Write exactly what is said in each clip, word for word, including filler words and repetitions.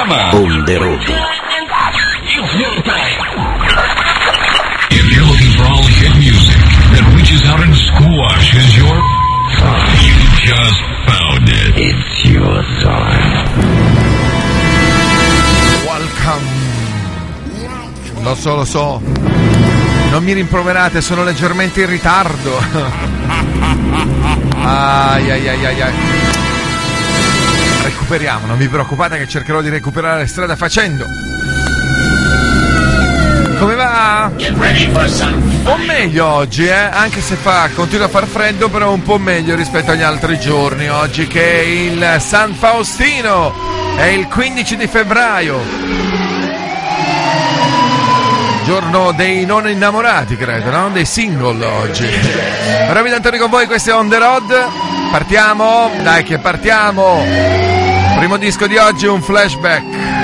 chiama On the road. If you're looking for all hit music that reaches out and squashes your you just found it. It's your time. Welcome. Lo so, lo so. Non mi rimproverate, sono leggermente in ritardo. Ai ai ai ai ai. Recuperiamo, non vi preoccupate che cercherò di recuperare la strada facendo. Come va? Un po' meglio oggi, eh? Anche se fa, continua a far freddo, però un po' meglio rispetto agli altri giorni. Oggi che è il San Faustino, è il quindici di febbraio. Giorno dei non innamorati, credo, no? Dei single oggi. Bravi D'Antoni con voi, questo è On The Road. Partiamo, dai che partiamo. Primo disco di oggi, un flashback.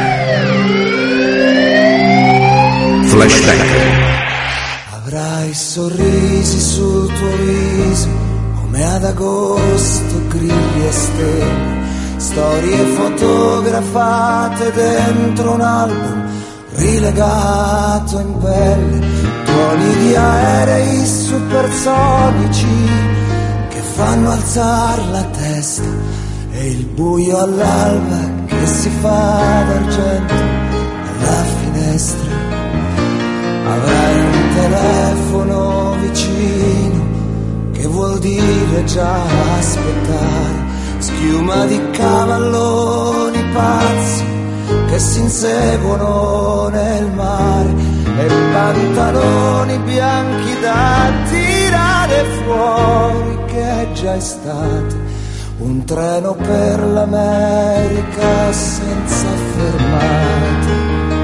Flashback. Avrai sorrisi sul tuo viso, come ad agosto, grilli e stelle, storie fotografate dentro un album rilegato in pelle, tuoni di aerei supersonici che fanno alzare la testa e il buio all'alba che si fa d'argento alla finestra. Avrai un telefono vicino che vuol dire già aspettare, schiuma di cavalloni pazzi che si inseguono nel mare e pantaloni bianchi da tirare fuori, che è già estate, un treno per l'America senza fermate.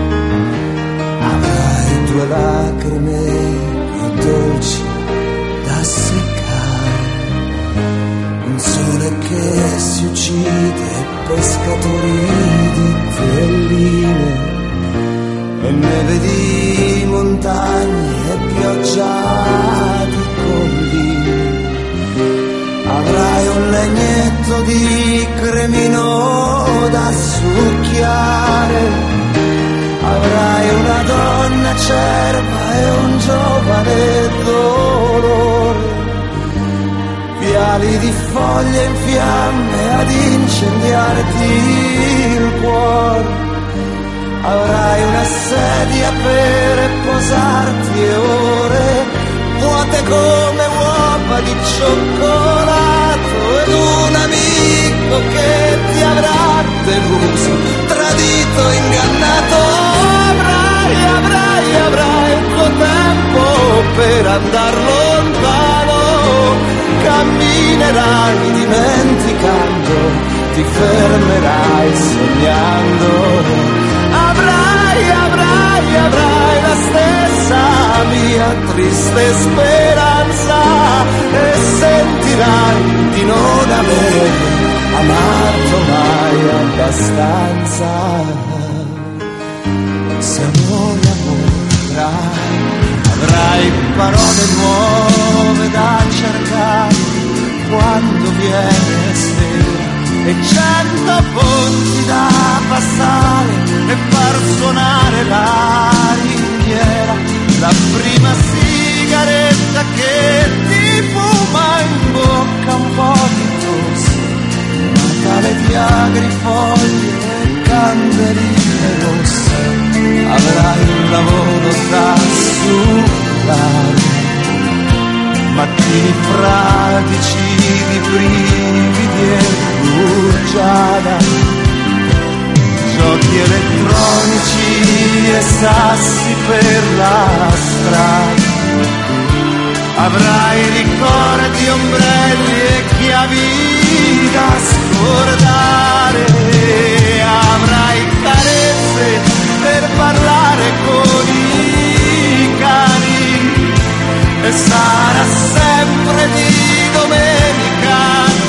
Avrai due lacrime più dolci da seccare, un sole che si uccide, pescatori di telline e neve di montagne e pioggia di colline. Avrai un legnetto di cremino da succhiare, avrai una donna acerba e un giovane dolore, viali di foglie in fiamme ad incendiarti il cuore. Avrai una sedia per posarti e ore vuote come uova di cioccolato, ed un amico che ti avrà deluso, tradito, ingannato. Avrai, avrai, avrai il tuo tempo per andar lontano, camminerai dimenticando, ti fermerai sognando. Avrai, avrai, avrai la stessa mia triste speranza e sentirai di non aver amato mai abbastanza. Se amore, amorerai, avrai parole nuove da cercare quando viene sera e cento ponti da passare e far suonare la ringhiera, la prima sigaretta che ti fuma in bocca un po' di tosse, Natale di agrifoglie e candeline rosse. Avrai un lavoro da sullare, mattini fradici di brividi e rugiada, giochi elettronici e sassi per la strada. Avrai ricordi, ombrelli e chiavi da scordare, avrai carezze per parlare con i cani e sarà sempre di domenica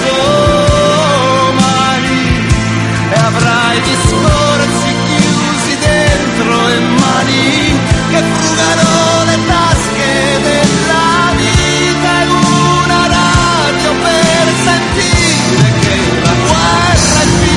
domani, e avrai discorsi chiusi dentro e mani che frugano le tasche della vita, e una radio per sentire che la guerra è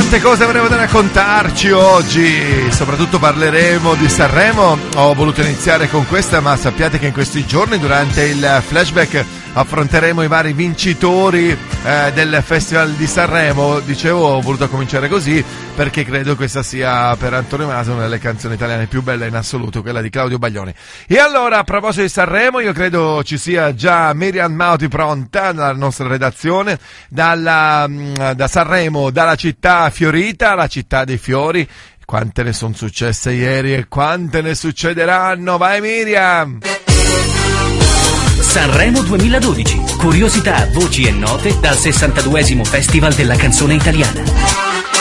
Quante cose avremo da raccontarci oggi, soprattutto parleremo di Sanremo. Ho voluto iniziare con questa, ma sappiate che in questi giorni durante il flashback affronteremo i vari vincitori eh, del Festival di Sanremo. Dicevo, ho voluto cominciare così perché credo questa sia per Antonio Masi una delle canzoni italiane più belle in assoluto, quella di Claudio Baglioni. E allora, a proposito di Sanremo, io credo ci sia già Miriam Mauti pronta nella nostra redazione dalla, da Sanremo, dalla città fiorita, la città dei fiori. Quante ne sono successe ieri e quante ne succederanno. Vai Miriam! Sanremo duemiladodici. Curiosità, voci e note dal sessantaduesimo Festival della canzone italiana.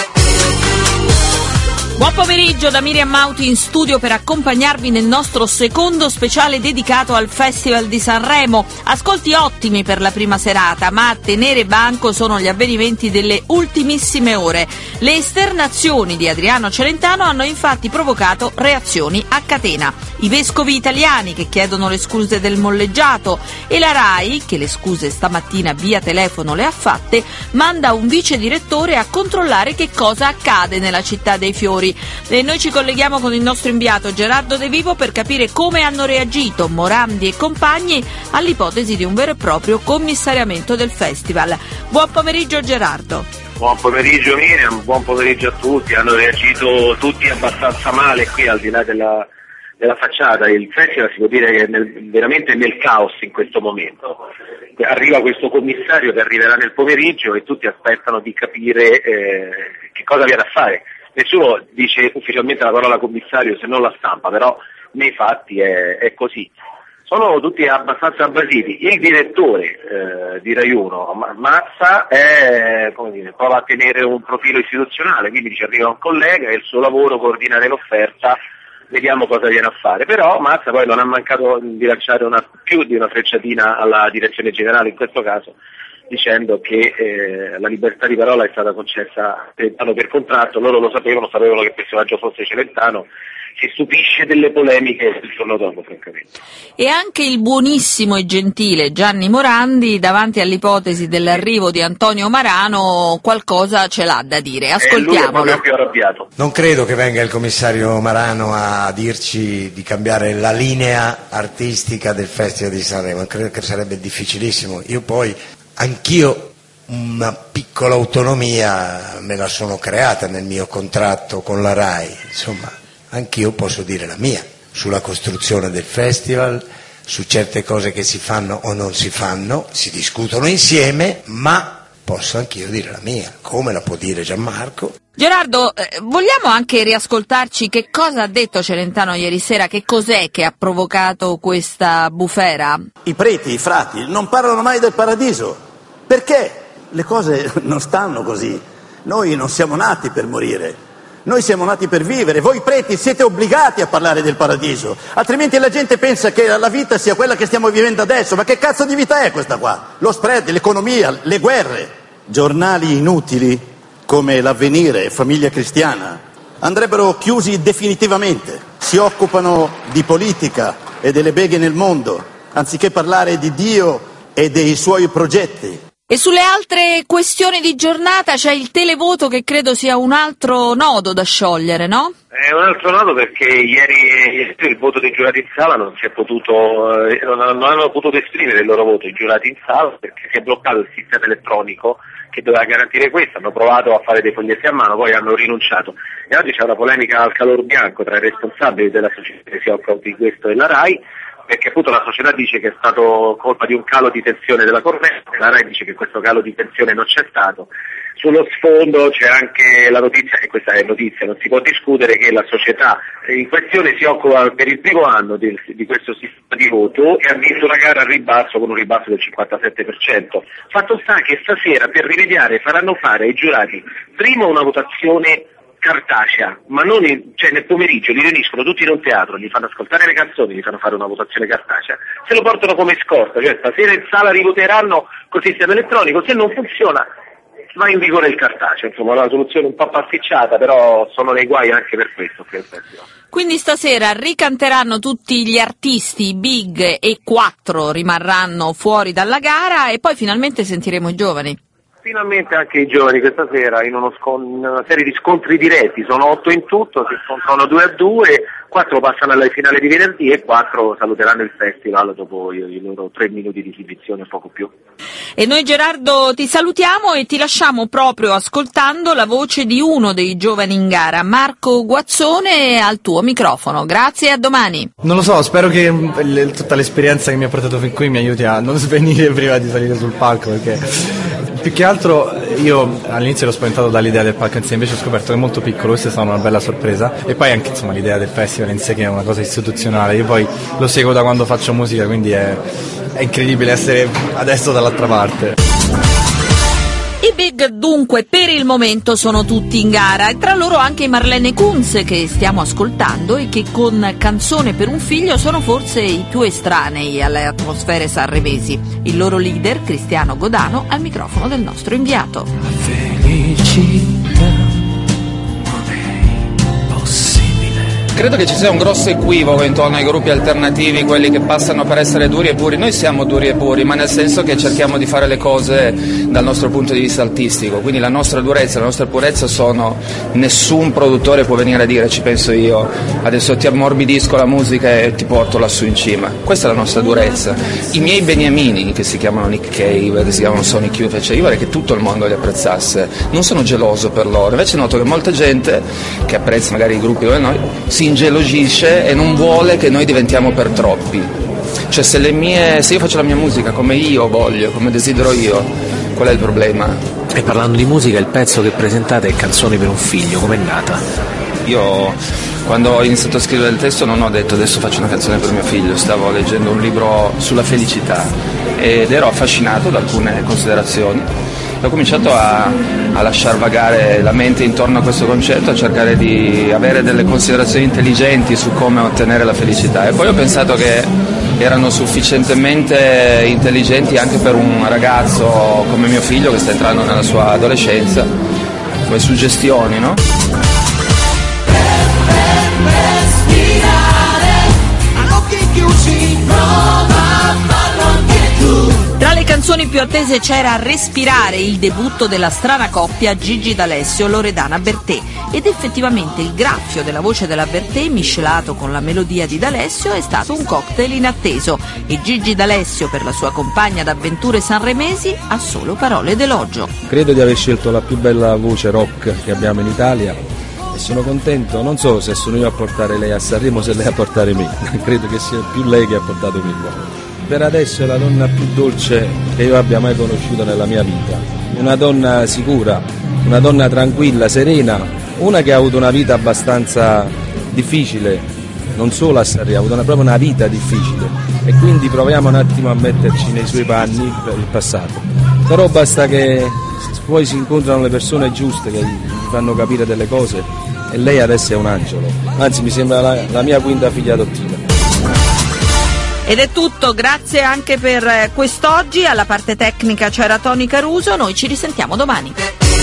Buon pomeriggio da Miriam Mauti in studio per accompagnarvi nel nostro secondo speciale dedicato al Festival di Sanremo. Ascolti ottimi per la prima serata, ma a tenere banco sono gli avvenimenti delle ultimissime ore. Le esternazioni di Adriano Celentano hanno infatti provocato reazioni a catena. I vescovi italiani che chiedono le scuse del molleggiato e la RAI, che le scuse stamattina via telefono le ha fatte, manda un vice direttore a controllare che cosa accade nella città dei fiori. E noi ci colleghiamo con il nostro inviato Gerardo De Vivo per capire come hanno reagito Morandi e compagni all'ipotesi di un vero e proprio commissariamento del festival. Buon pomeriggio Gerardo. Buon pomeriggio Miriam, buon pomeriggio a tutti. Hanno reagito tutti abbastanza male qui, al di là della, della facciata. Il festival si può dire che è nel, veramente nel caos in questo momento. Arriva questo commissario che arriverà nel pomeriggio e tutti aspettano di capire eh, che cosa viene a fare. Nessuno dice ufficialmente la parola commissario se non la stampa, però nei fatti è, è così. Sono tutti abbastanza basiti. Il direttore eh, di Rai uno, Mazza, è, come dire, prova a tenere un profilo istituzionale, quindi dice arriva un collega e il suo lavoro coordinare l'offerta, vediamo cosa viene a fare. Però Mazza poi non ha mancato di lanciare una, più di una frecciatina alla direzione generale in questo caso, dicendo che eh, la libertà di parola è stata concessa Celentano per contratto. Loro lo sapevano, sapevano che il personaggio fosse Celentano. Si stupisce delle polemiche il giorno dopo, francamente. E anche il buonissimo e gentile Gianni Morandi, davanti all'ipotesi dell'arrivo di Antonio Marano, qualcosa ce l'ha da dire. Ascoltiamolo. E lui è proprio più arrabbiato. Non credo che venga il commissario Marano a dirci di cambiare la linea artistica del Festival di Sanremo. Credo che sarebbe difficilissimo. Io poi Anch'io una piccola autonomia me la sono creata nel mio contratto con la RAI, insomma, anch'io posso dire la mia sulla costruzione del festival, su certe cose che si fanno o non si fanno, si discutono insieme, ma posso anch'io dire la mia, come la può dire Gianmarco. Gerardo, eh, vogliamo anche riascoltarci che cosa ha detto Celentano ieri sera, che cos'è che ha provocato questa bufera? I preti, i frati, non parlano mai del paradiso, perché le cose non stanno così. Noi non siamo nati per morire, noi siamo nati per vivere. Voi preti siete obbligati a parlare del paradiso, altrimenti la gente pensa che la vita sia quella che stiamo vivendo adesso. Ma che cazzo di vita è questa qua? Lo spread, l'economia, le guerre. Giornali inutili come l'Avvenire e Famiglia Cristiana andrebbero chiusi definitivamente. Si occupano di politica e delle beghe nel mondo, anziché parlare di Dio e dei suoi progetti. E sulle altre questioni di giornata c'è il televoto, che credo sia un altro nodo da sciogliere, no? È un altro nodo perché ieri il voto dei giurati in sala non si è potuto, eh, non hanno potuto esprimere il loro voto i giurati in sala perché si è bloccato il sistema elettronico che doveva garantire questo. Hanno provato a fare dei foglietti a mano, poi hanno rinunciato. E oggi c'è una polemica al calor bianco tra i responsabili della società che si occupa di questo e la RAI, perché appunto la società dice che è stato colpa di un calo di tensione della corrente, la RAI dice che questo calo di tensione non c'è stato. Sullo sfondo c'è anche la notizia, e questa è notizia, non si può discutere, che la società in questione si occupa per il primo anno di, di questo sistema di voto e ha vinto una gara a ribasso con un ribasso del cinquantasette per cento. Fatto sta che stasera per rimediare faranno fare ai giurati prima una votazione cartacea, ma non in, cioè nel pomeriggio li riuniscono tutti in un teatro, gli fanno ascoltare le canzoni, gli fanno fare una votazione cartacea, se lo portano come scorta, cioè stasera in sala rivoteranno col sistema elettronico, se non funziona va in vigore il cartaceo. Insomma, una soluzione un po' pasticciata, però sono nei guai anche per questo. Quindi stasera ricanteranno tutti gli artisti, big e quattro rimarranno fuori dalla gara e poi finalmente sentiremo i giovani. Finalmente anche i giovani questa sera in, uno scon- in una serie di scontri diretti, sono otto in tutto, si scontrano due a due, quattro passano alla finale di venerdì e quattro saluteranno il festival dopo i, i loro tre minuti di esibizione, poco più. E noi Gerardo ti salutiamo e ti lasciamo proprio ascoltando la voce di uno dei giovani in gara, Marco Guazzone, al tuo microfono. Grazie e a domani. Non lo so, spero che l- tutta l'esperienza che mi ha portato fin qui mi aiuti a non svenire prima di salire sul palco, perché più che altro io all'inizio ero spaventato dall'idea del palco in sé, invece ho scoperto che è molto piccolo, questa è stata una bella sorpresa, e poi anche insomma l'idea del festival in sé che è una cosa istituzionale, io poi lo seguo da quando faccio musica, quindi è, è incredibile essere adesso dall'altra parte. I Big dunque per il momento sono tutti in gara e tra loro anche Marlene Kunz che stiamo ascoltando e che con Canzone per un figlio sono forse i più estranei alle atmosfere sanremesi. Il loro leader Cristiano Godano al microfono del nostro inviato. Felicità. Credo che ci sia un grosso equivoco intorno ai gruppi alternativi, quelli che passano per essere duri e puri. Noi siamo duri e puri, ma nel senso che cerchiamo di fare le cose dal nostro punto di vista artistico, quindi la nostra durezza, la nostra purezza sono, nessun produttore può venire a dire, ci penso io, adesso ti ammorbidisco la musica e ti porto lassù in cima. Questa è la nostra durezza. I miei beniamini, che si chiamano Nick Cave, che si chiamano Sonic Youth, cioè io vorrei che tutto il mondo li apprezzasse, non sono geloso per loro, invece noto che molta gente che apprezza magari i gruppi come noi si ingelosisce e non vuole che noi diventiamo per troppi. Cioè se le mie se io faccio la mia musica come io voglio, come desidero io, qual è il problema? E parlando di musica, il pezzo che presentate è Canzoni per un figlio, com'è nata? Io quando ho iniziato a scrivere il testo non ho detto adesso faccio una canzone per mio figlio, stavo leggendo un libro sulla felicità ed ero affascinato da alcune considerazioni. Ho cominciato a, a lasciar vagare la mente intorno a questo concetto, a cercare di avere delle considerazioni intelligenti su come ottenere la felicità, e poi ho pensato che erano sufficientemente intelligenti anche per un ragazzo come mio figlio che sta entrando nella sua adolescenza, come suggestioni, no? Tra le canzoni più attese c'era Respirare, il debutto della strana coppia Gigi D'Alessio Loredana Bertè, ed effettivamente il graffio della voce della Bertè miscelato con la melodia di D'Alessio è stato un cocktail inatteso, e Gigi D'Alessio per la sua compagna d'avventure sanremesi ha solo parole d'elogio. Credo di aver scelto la più bella voce rock che abbiamo in Italia e sono contento, non so se sono io a portare lei a Sanremo o se lei a portare me, credo che sia più lei che ha portato me qua. Per adesso è la donna più dolce che io abbia mai conosciuto nella mia vita, una donna sicura, una donna tranquilla, serena, una che ha avuto una vita abbastanza difficile, non solo a Sanremo, ha avuto una, proprio una vita difficile, e quindi proviamo un attimo a metterci nei suoi panni per il passato, però basta che poi si incontrano le persone giuste che gli fanno capire delle cose, e lei adesso è un angelo, anzi mi sembra la, la mia quinta figlia adottiva. Ed è tutto, grazie anche per quest'oggi, alla parte tecnica c'era Tony Caruso, noi ci risentiamo domani.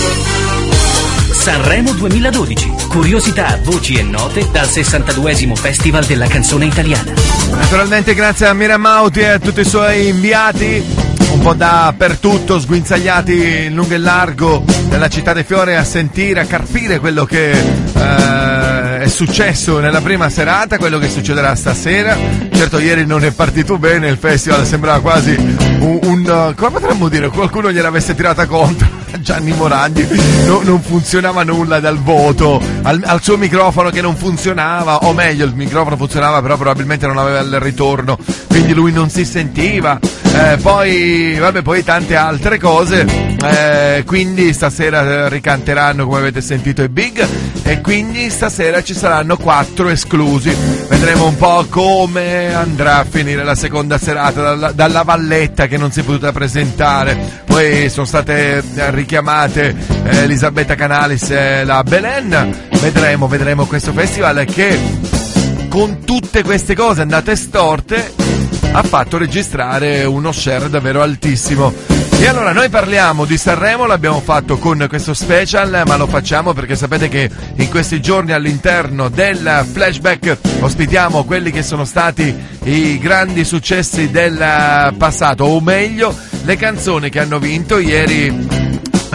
Sanremo duemiladodici, curiosità, voci e note dal sessantaduesimo Festival della Canzone Italiana. Naturalmente grazie a Miriam Mauti e a tutti i suoi inviati, un po' dappertutto, sguinzagliati in lungo e largo della città dei fiori, a sentire, a carpire quello che eh, è successo nella prima serata, quello che succederà stasera. Certo, ieri non è partito bene il festival, sembrava quasi un, un come potremmo dire, qualcuno gliel'avesse tirata contro Gianni Morandi, no, non funzionava nulla dal voto, al, al suo microfono che non funzionava, o meglio il microfono funzionava però probabilmente non aveva il ritorno, quindi lui non si sentiva, eh, poi vabbè poi tante altre cose, eh, quindi stasera ricanteranno, come avete sentito, i Big, e quindi stasera ci saranno quattro esclusi. Vedremo un po' come andrà a finire la seconda serata dalla, dalla Valletta, che non si è potuta presentare, poi sono state richiamate eh, Elisabetta Canalis e la Belen. Vedremo, vedremo questo festival che con tutte queste cose andate storte ha fatto registrare uno share davvero altissimo. E allora noi parliamo di Sanremo, l'abbiamo fatto con questo special, ma lo facciamo perché sapete che in questi giorni all'interno del flashback ospitiamo quelli che sono stati i grandi successi del passato, o meglio le canzoni che hanno vinto. Ieri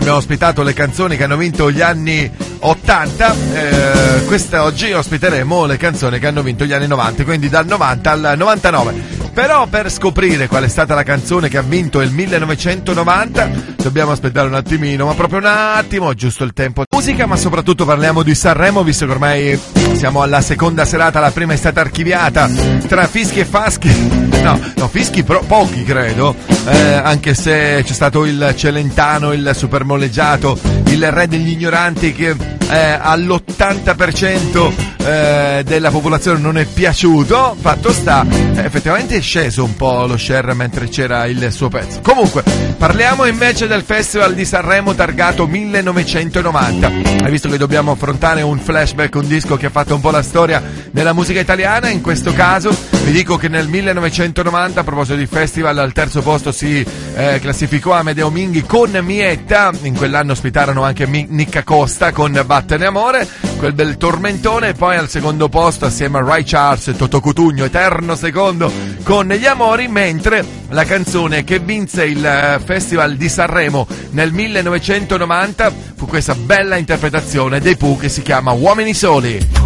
abbiamo ospitato le canzoni che hanno vinto gli anni ottanta, eh, quest'oggi ospiteremo le canzoni che hanno vinto gli anni novanta, quindi dal novanta al novantanove. Però per scoprire qual è stata la canzone che ha vinto il millenovecentonovanta dobbiamo aspettare un attimino, ma proprio un attimo, giusto il tempo di musica, ma soprattutto parliamo di Sanremo, visto che ormai siamo alla seconda serata, la prima è stata archiviata tra fischi e faschi. No, no, fischi pro, pochi credo, eh, anche se c'è stato il Celentano, il supermolleggiato, il re degli ignoranti che eh, all'ottanta per cento eh, della popolazione non è piaciuto. Fatto sta, eh, effettivamente è sceso un po' lo share mentre c'era il suo pezzo. Comunque, parliamo invece del Festival di Sanremo targato millenovecentonovanta. Hai visto che dobbiamo affrontare un flashback, un disco che ha fatto un po' la storia della musica italiana. In questo caso vi dico che nel millenovecentonovanta, a proposito di festival, al terzo posto si eh, classificò Amedeo Minghi con Mietta. In quell'anno ospitarono anche Mi- Nicca Costa con Vattene Amore, quel bel tormentone. E poi al secondo posto, assieme a Ray Charles e Totò Cutugno, eterno secondo con Gli Amori, mentre la canzone che vinse il Festival di Sanremo nel millenovecentonovanta fu questa bella interpretazione dei Pooh che si chiama Uomini Soli.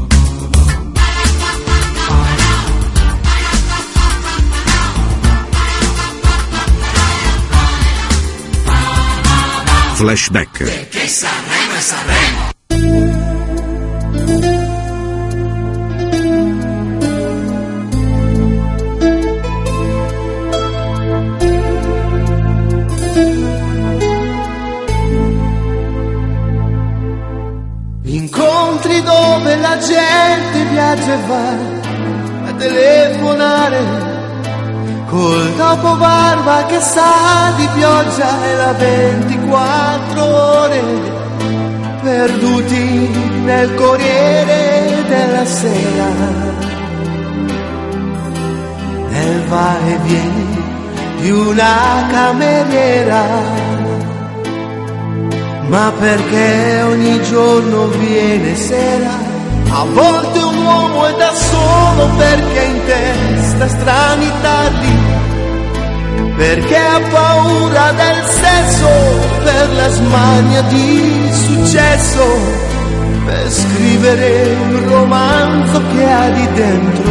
Flashback. Perché Sanremo è Sanremo. Incontri dove la gente viaggia e va a telefonare col dopobarba che sa di pioggia e la ventiquattro ore perduti nel Corriere della Sera, nel va e vieni di una cameriera. Ma perché ogni giorno viene sera? A volte un uomo è da solo perché in testa strani tardi, perché ha paura del sesso, per la smania di successo, per scrivere un romanzo che ha di dentro,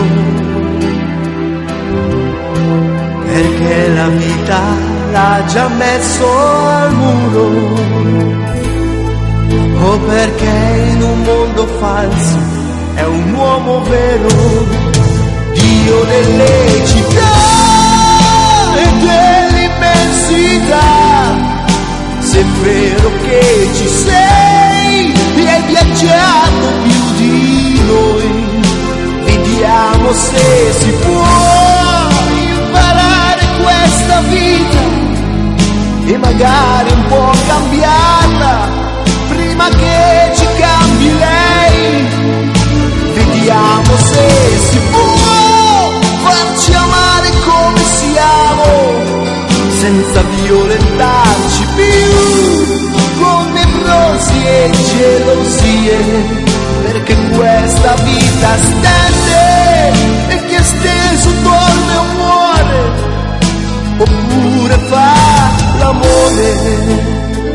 perché la vita l'ha già messo al muro, o perché in un mondo falso è un uomo vero, Dio delle città e dell'immensità. Se è vero che ci sei e hai viaggiato più di noi, vediamo se si può imparare questa vita e magari un po' cambiarla prima che ci cambi lei. Vediamo se si può farci amare come siamo, senza violentarci più con nevrosi e gelosie, perché questa vita stende e chi è steso dorme o muore, oppure fa l'amore.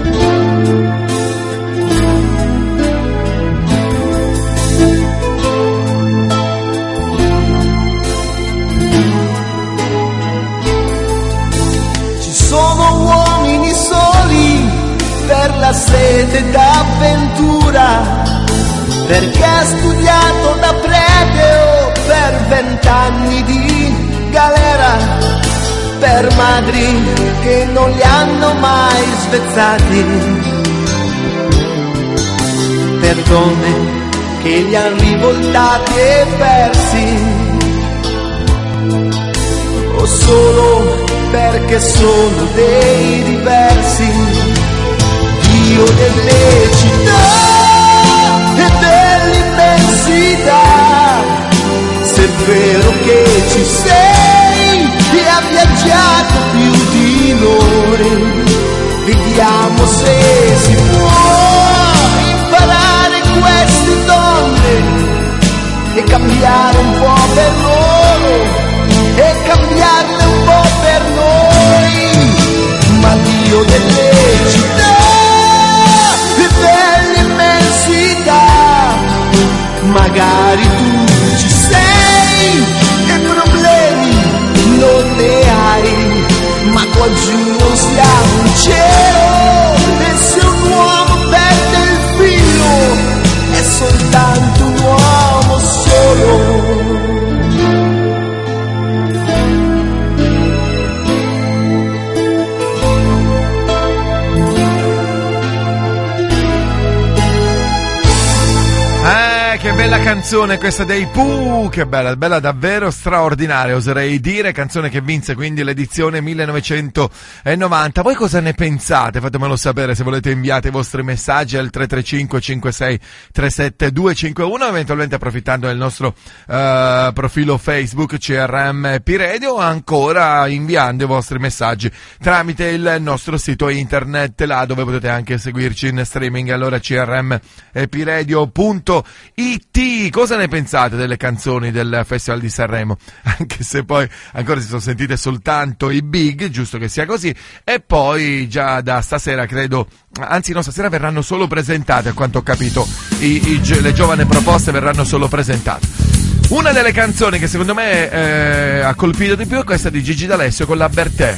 Per la sete d'avventura, perché ha studiato da prete o per vent'anni di galera, per madri che non li hanno mai svezzati, per donne che li han rivoltati e persi, o solo perché sono dei diversi. Dio delle città e dell'immensità, se è vero che ci sei e ha viaggiato più di noi, vediamo se si può imparare queste donne e cambiare un po' per loro e cambiarle un po' per noi. Ma Dio delle città ma qua giù non siamo in cielo, e se un uomo perde il filo è soltanto un uomo solo. Che bella canzone questa dei Pooh, che bella, bella davvero straordinaria, oserei dire, canzone che vinse quindi l'edizione millenovecentonovanta. Voi cosa ne pensate? Fatemelo sapere, se volete inviate i vostri messaggi al tre tre cinque cinque sei tre sette due cinque uno, eventualmente approfittando del nostro uh, profilo Facebook C R M P Radio, o ancora inviando i vostri messaggi tramite il nostro sito internet, là dove potete anche seguirci in streaming, allora c r m p radio punto i t. Cosa ne pensate delle canzoni del Festival di Sanremo? Anche se poi ancora si sono sentite soltanto i big, giusto che sia così, e poi già da stasera credo, anzi no, stasera verranno solo presentate, a quanto ho capito, i, i, le giovani proposte verranno solo presentate. Una delle canzoni che secondo me eh, ha colpito di più è questa di Gigi D'Alessio con la Bertè.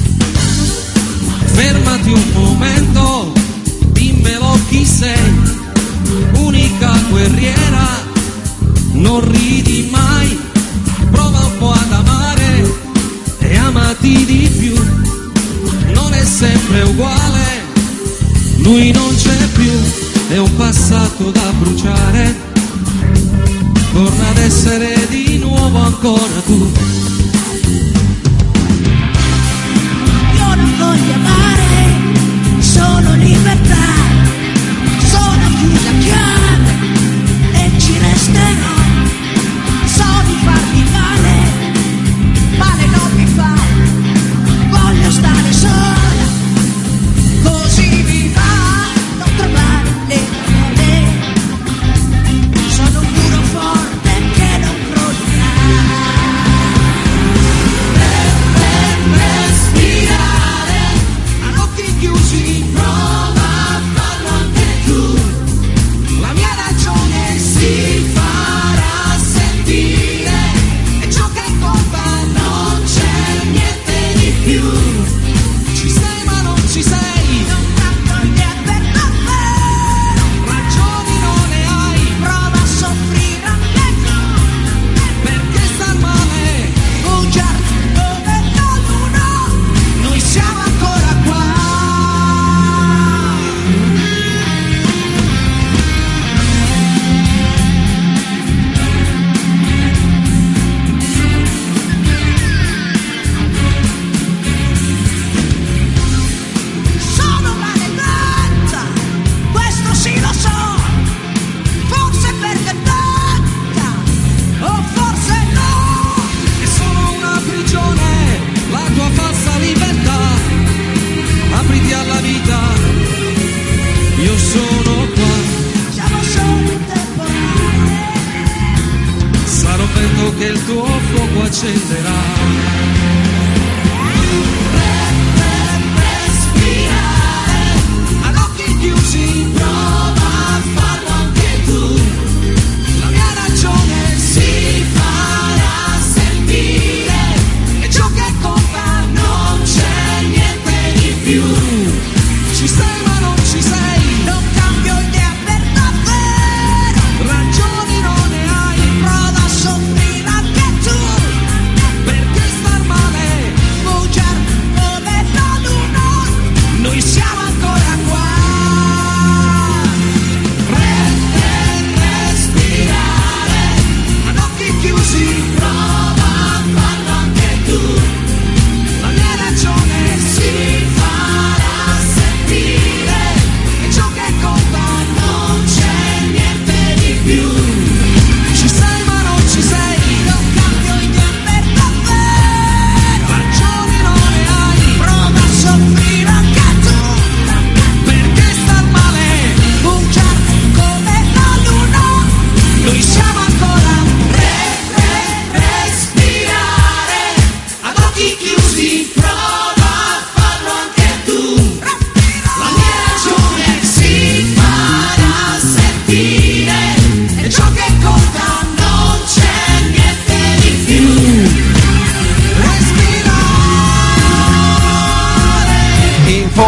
Fermati un momento, dimmelo chi sei, unica guerriera, non ridi mai, prova un po' ad amare e amati di più, non è sempre uguale, lui non c'è più, è un passato da bruciare, torna ad essere di nuovo ancora tu. Io non voglio amare, sono libertà, chiusa chiave e ci resterò, so di farmi male, male non mi fa, voglio stare sola, così mi va, non trovare le parole, sono un muro forte che non crollerà, per, per respirare, a occhi chiusi, prova a farlo anche tu. Si farà sentire e ciò che conta non c'è niente di più. Ci sei ma non ci sei, non tanto niente per me. Ragioni non ne hai, prova a soffrire anche tu. Perché star male, un giardino dove ognuno, noi siamo ancora qua.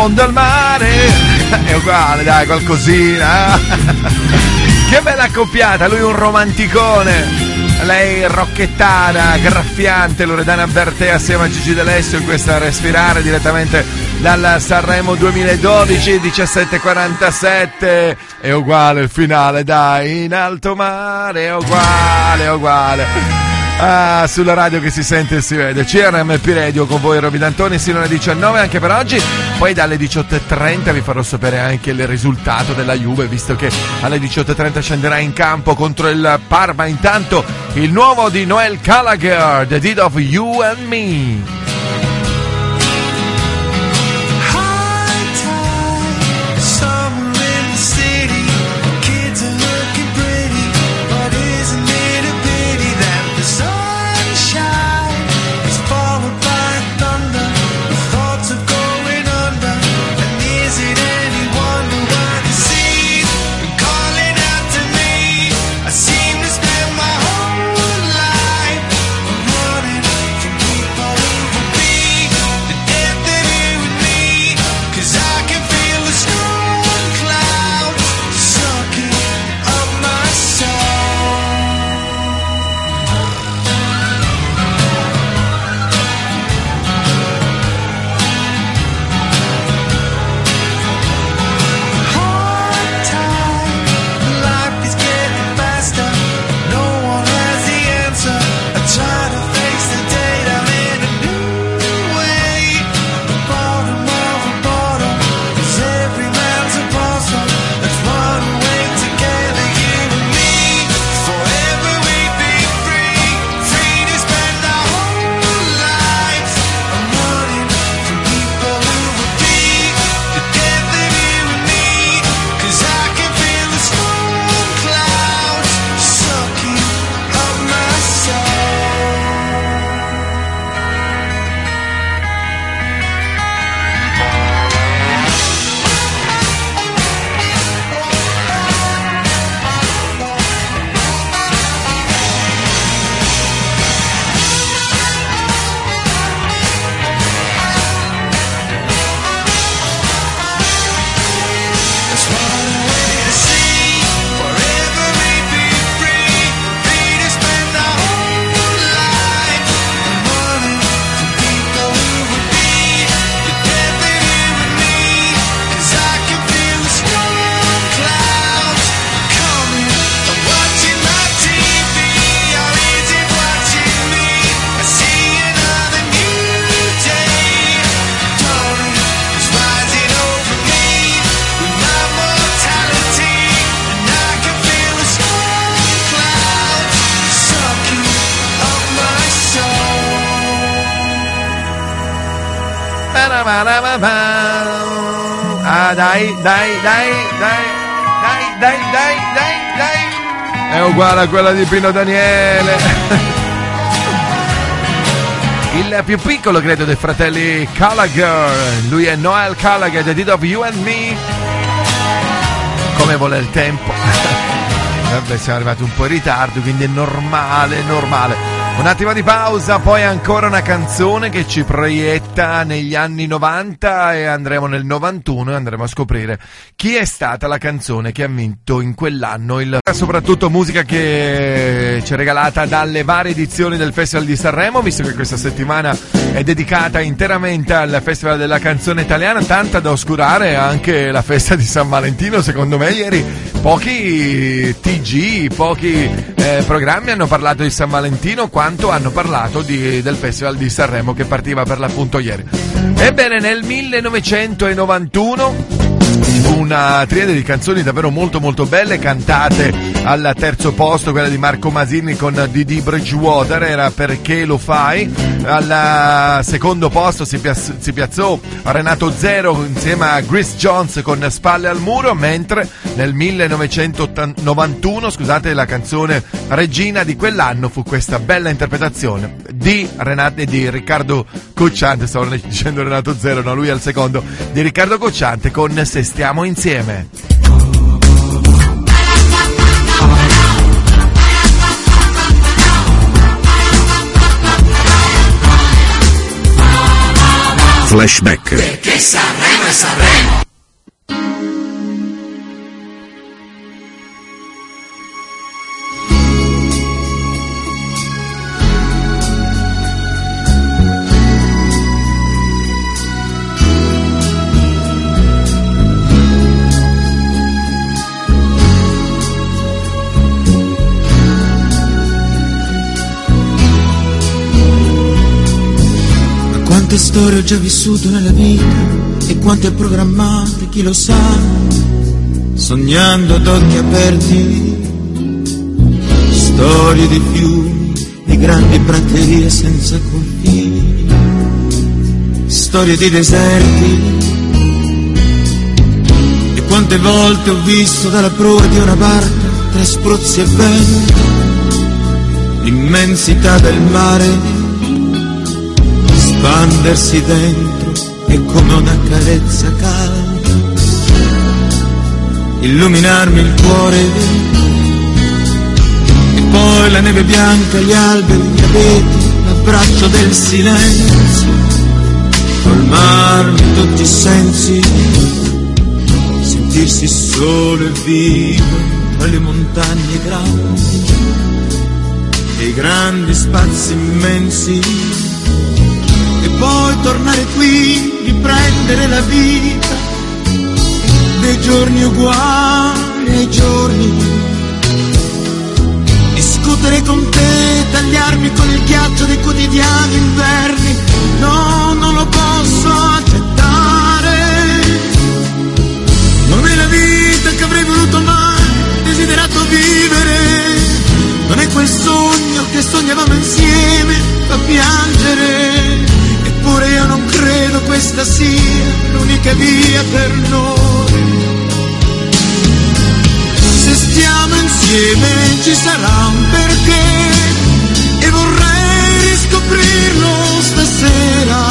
fondo al mare. È uguale, dai, qualcosina. Che bella accoppiata, lui un romanticone, lei rocchettara, graffiante, Loredana Bertè assieme a Gigi D'Alessio in questa Respirare direttamente dal Sanremo duemiladodici, diciassette e quarantasette. È uguale il finale, dai, in alto mare, è uguale, è uguale. Ah, sulla radio che si sente e si vede. C R M P Radio con voi, Roby D'Antoni, sino alle diciannove anche per oggi. Poi dalle diciotto e trenta vi farò sapere anche il risultato della Juve, visto che alle diciotto e trenta scenderà in campo contro il Parma. Intanto il nuovo di Noel Gallagher, The Deed of You and Me. Ah, dai, dai, dai, dai, dai, dai, dai, dai, dai. È uguale a quella di Pino Daniele. Il più piccolo, credo, dei fratelli Gallagher. Lui è Noel Gallagher, The Deed of You and Me. Come vuole il tempo. Vabbè, siamo arrivati un po' in ritardo, quindi è normale, normale. Un attimo di pausa, poi ancora una canzone che ci proietta negli anni novanta e andremo nel novantuno e andremo a scoprire chi è stata la canzone che ha vinto in quell'anno il... Soprattutto musica che ci è regalata dalle varie edizioni del Festival di Sanremo, visto che questa settimana è dedicata interamente al Festival della Canzone Italiana, tanta da oscurare anche la festa di San Valentino. Secondo me ieri pochi T G, pochi eh, programmi hanno parlato di San Valentino quanto hanno parlato di, del Festival di Sanremo che partiva per l'appunto ieri. Ebbene, nel millenovecentonovantuno ci fu una triade di canzoni davvero molto molto belle cantate. Al terzo posto quella di Marco Masini con Didi Bridgewater, era Perché lo fai. Al secondo posto si, piazz- si piazzò Renato Zero insieme a Grace Jones con Spalle al muro, mentre nel millenovecentonovantuno, scusate, la canzone regina di quell'anno fu questa bella interpretazione di Renato e di Riccardo Cocciante, stavo dicendo Renato Zero, no, lui è al secondo, di Riccardo Cocciante con Se stiamo insieme. Flashback. Perché Sanremo è Sanremo. Quante storie ho già vissuto nella vita e quante programmate, chi lo sa, sognando ad occhi aperti, storie di fiumi, di grandi praterie senza confini, storie di deserti. E quante volte ho visto dalla prua di una barca, tra spruzzi e vento, l'immensità del mare espandersi dentro e come una carezza calda illuminarmi il cuore, e poi la neve bianca, gli alberi, gli abeti, l'abbraccio del silenzio, colmarmi tutti i sensi, sentirsi solo e vivo tra le montagne grandi e i grandi spazi immensi. E poi tornare qui, riprendere la vita dei giorni uguali ai giorni, discutere con te, tagliarmi con il ghiaccio dei quotidiani inverni. No, non lo posso accettare, non è la vita che avrei voluto mai desiderato vivere, non è quel sogno che sognavamo insieme, fa piangere. Eppure io non credo questa sia l'unica via per noi. Se stiamo insieme ci sarà un perché e vorrei riscoprirlo stasera.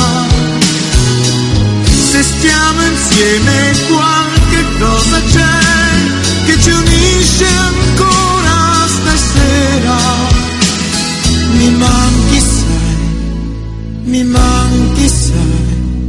Se stiamo insieme qualche cosa c'è che ci unisce ancora stasera. Mi manchi sai, mi manchi sai.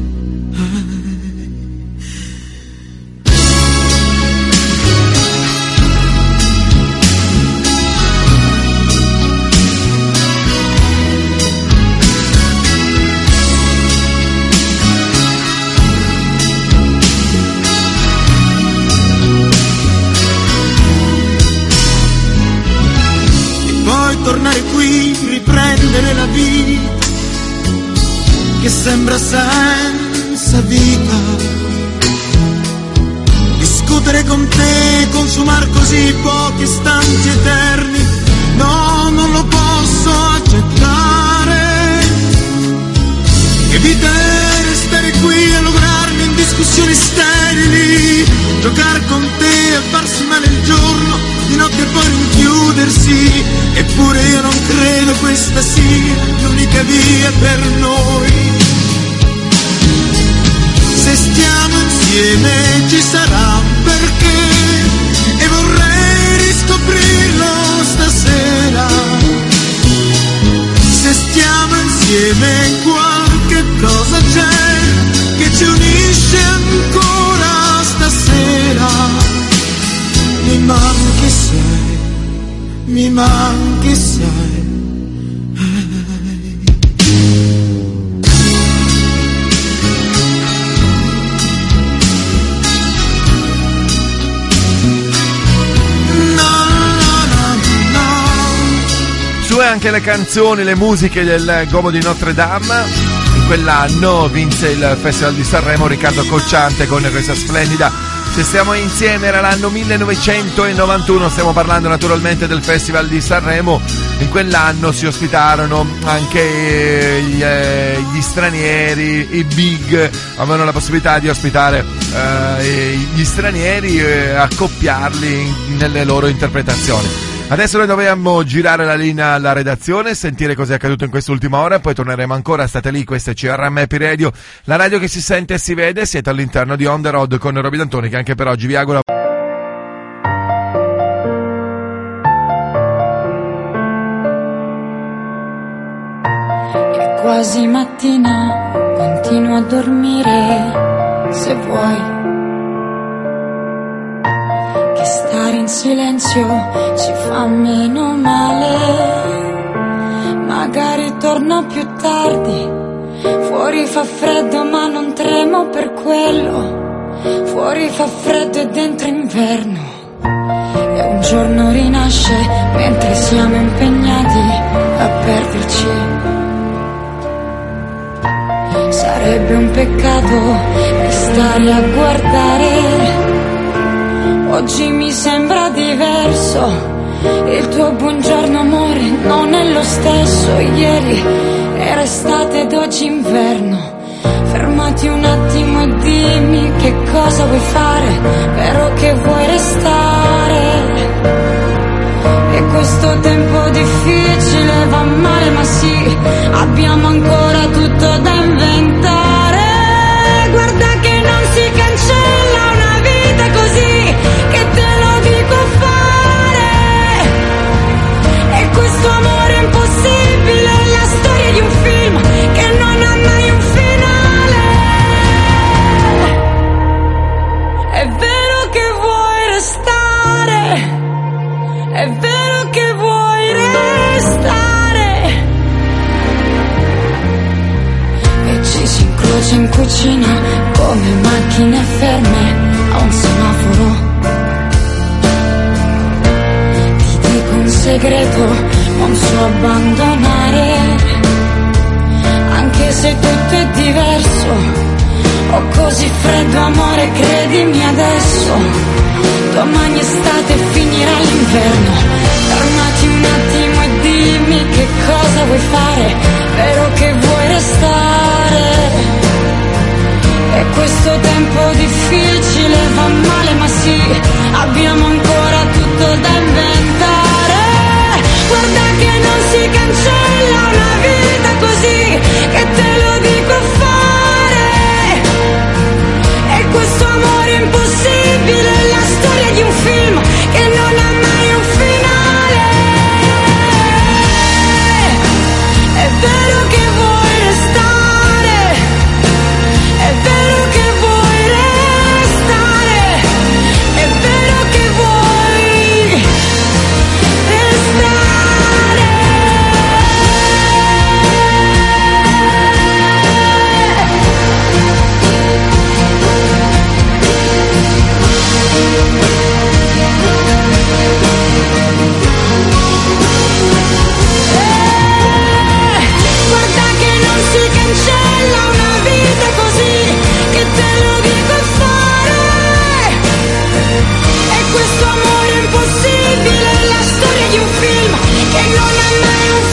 Tornare qui, riprendere la vita che sembra senza vita, discutere con te, consumare così pochi istanti eterni. No, non lo posso accettare. Che vita è restare qui a lograrmi in discussioni sterili, giocare con te a farsi male il giorno, di notte poi rinchiudersi. Eppure io non credo questa sia l'unica via per noi. Se stiamo insieme ci sarà un perché e vorrei riscoprirlo stasera. Se stiamo insieme qualche cosa c'è che ci unisce ancora stasera. Mi manchi sai, mi manchi sai. Sue anche le canzoni, le musiche del Gobo di Notre Dame. In quell'anno vinse il Festival di Sanremo Riccardo Cocciante con questa splendida Se stiamo insieme. Era l'anno millenovecentonovantuno, stiamo parlando naturalmente del Festival di Sanremo. In quell'anno si ospitarono anche gli, eh, gli stranieri, i big, avevano la possibilità di ospitare eh, gli stranieri e accoppiarli in, nelle loro interpretazioni. Adesso noi dobbiamo girare la linea alla redazione, sentire cosa è accaduto in quest'ultima ora, poi torneremo ancora. State lì, questa è C R M Happy Radio, la radio che si sente e si vede. Siete all'interno di On The Road con Roby D'Antoni, che anche per oggi vi auguro. È quasi mattina, continuo andiamo a dormire, se vuoi. Che stare in silenzio ci fa meno male. Magari torno più tardi. Fuori fa freddo ma non tremo per quello. Fuori fa freddo e dentro inverno. E un giorno rinasce mentre siamo impegnati a perderci. Sarebbe un peccato restare a guardare. Oggi mi sembra diverso. Il tuo buongiorno amore non è lo stesso. Ieri era estate ed oggi inverno. Fermati un attimo e dimmi che cosa vuoi fare, però che vuoi restare. E questo tempo difficile va male, ma sì, abbiamo ancora tutto da inventare. Guarda che non si cancella una vita così, che te lo dico a fare. E questo amore impossibile è la storia di un film che non ha mai un finale. È vero che vuoi restare, è vero che vuoi restare. E ci si incrocia in cucina come macchine ferme a un semaforo. Ti dico un segreto, non so abbandonare. Anche se tutto è diverso. Ho così freddo amore, credimi adesso. Domani estate finirà l'inverno. Fermati un attimo e dimmi che cosa vuoi fare, vero che vuoi restare. E questo tempo difficile va male, ma sì, abbiamo ancora tutto da inventare. Guarda che non si cancella una vita così, che te lo dico a fare. E questo amore impossibile è la storia di un film che non ha mai un finale. È vero che vuoi restare, è vero che vuoi restare, è vero che vuoi restare. Guarda che non si cancella una vita così, che te lo dico a fare. E questo amore impossibile è la storia di un film che non ha mai un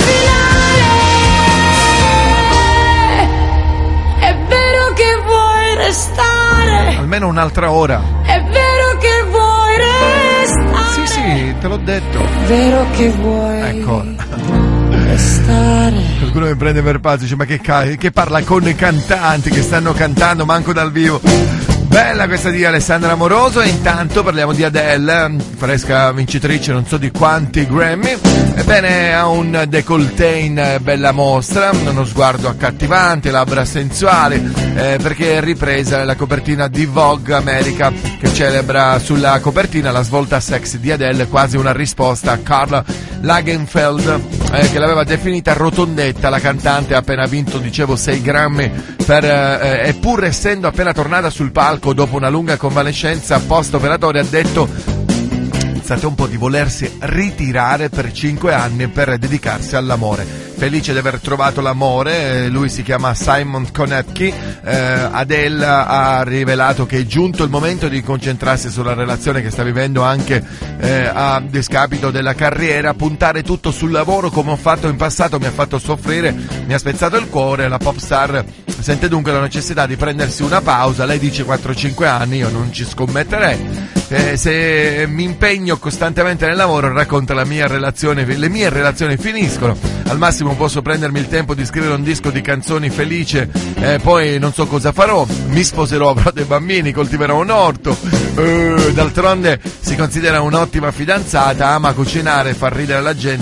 finale. È vero che vuoi restare, Almeno un'altra ora. è vero che vuoi restare. Sì, sì, te l'ho detto. È vero che vuoi Ecco. restare. Qualcuno mi prende per pazzo, dice ma che, ca- che parla con i cantanti che stanno cantando manco dal vivo. Bella questa di Alessandra Amoroso. E intanto parliamo di Adele, fresca vincitrice non so di quanti Grammy. Ebbene, ha un décolleté in bella mostra, uno sguardo accattivante, labbra sensuali, eh, perché è ripresa nella copertina di Vogue America, che celebra sulla copertina la svolta sexy di Adele, quasi una risposta a Karl Lagerfeld, eh, che l'aveva definita rotondetta. La cantante ha appena vinto, dicevo, sei Grammy per, eh, e pur essendo appena tornata sul palco dopo una lunga convalescenza post-operatoria, ha detto pensate un po' di volersi ritirare per cinque anni per dedicarsi all'amore. Felice di aver trovato l'amore, lui si chiama Simon Konecki. eh, Adele ha rivelato che è giunto il momento di concentrarsi sulla relazione che sta vivendo, anche eh, a discapito della carriera. Puntare tutto sul lavoro come ho fatto in passato mi ha fatto soffrire, mi ha spezzato il cuore. La pop star sente dunque la necessità di prendersi una pausa. Lei dice quattro cinque anni, io non ci scommetterei. Eh, se mi impegno costantemente nel lavoro, racconta, la mia relazione, le mie relazioni finiscono. Al massimo posso prendermi il tempo di scrivere un disco di canzoni felice, eh, poi non so cosa farò, mi sposerò, avrò dei bambini, coltiverò un orto. Eh, d'altronde si considera un'ottima fidanzata, ama cucinare, far ridere la gente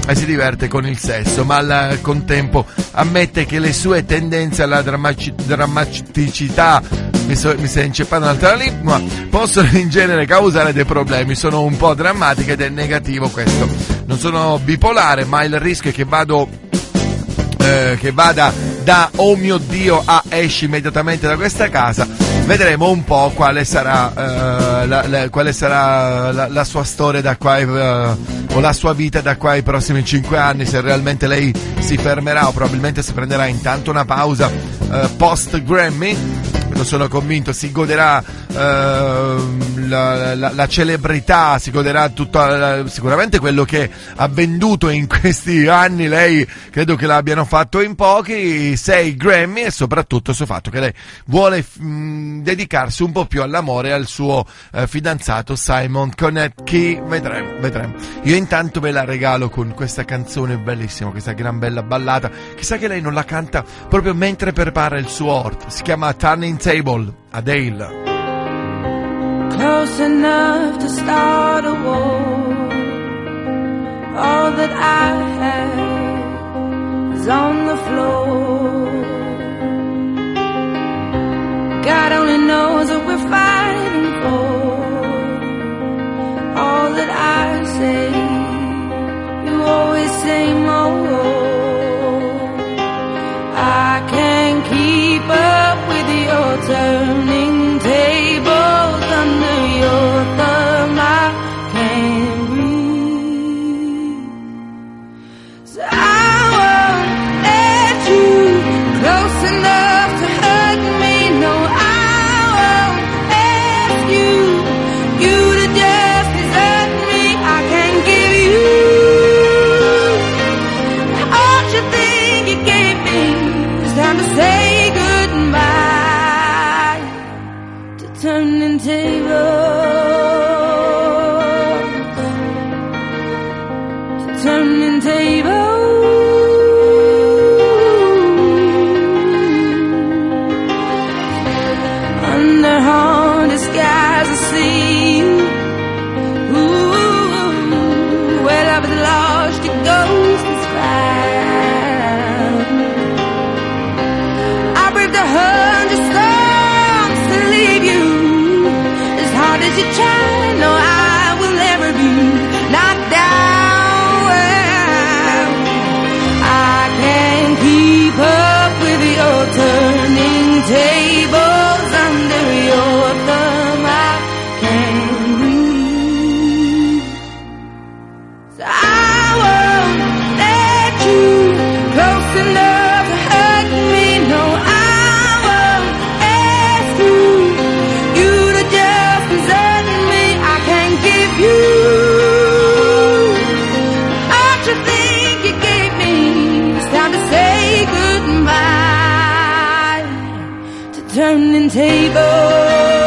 e si diverte con il sesso, ma al contempo ammette che le sue tendenze alla drammaci- drammaticità, mi, so, mi sei inceppato un'altra lingua, possono in genere causare dei problemi, sono un po' drammatiche ed è negativo questo. Non sono bipolare, ma il rischio è che vado eh, che vada da oh mio Dio a esci immediatamente da questa casa. Vedremo un po' quale sarà, uh, la, la, quale sarà la, la sua storia da qua uh, o la sua vita da qua ai prossimi cinque anni, se realmente lei si fermerà o probabilmente si prenderà intanto una pausa uh, post Grammy. Non sono convinto, si goderà uh, la, la, la celebrità, si goderà tutto, uh, sicuramente quello che ha venduto in questi anni. Lei credo che l'abbiano fatto in pochi, sei Grammy, e soprattutto il suo fatto che lei vuole mh, dedicarsi un po' più all'amore e al suo uh, fidanzato Simon Konecki. Vedremo, vedremo. Io intanto ve la regalo con questa canzone bellissima, questa gran bella ballata. Chissà che lei non la canta proprio mentre prepara il suo orto. Si chiama Turning Table, Adele. Close enough to start a war. All that I have is on the floor. God only knows what we're fighting for. All that I say, you always say more. I can't keep up with your turning tables under your thumb. I can't breathe, so I won't let you close enough to hurt me. No, I won't ask you, you to just desert me. I can't give you all you think you gave me. It's time to say goodbye to turning tables, to turning tables. Under haunted skies I see you. Ooh, where love is lost, your ghost is found. I braved a hundred storms to leave you. As hard as you try, no, I will never be knocked down. I can't keep up with your turning tables under your thumb. I can't breathe, so I won't let you close enough to hurt me. No, I won't ask you, you to just desert me. I can't give you all you think you gave me. It's time to say goodbye to turning tables,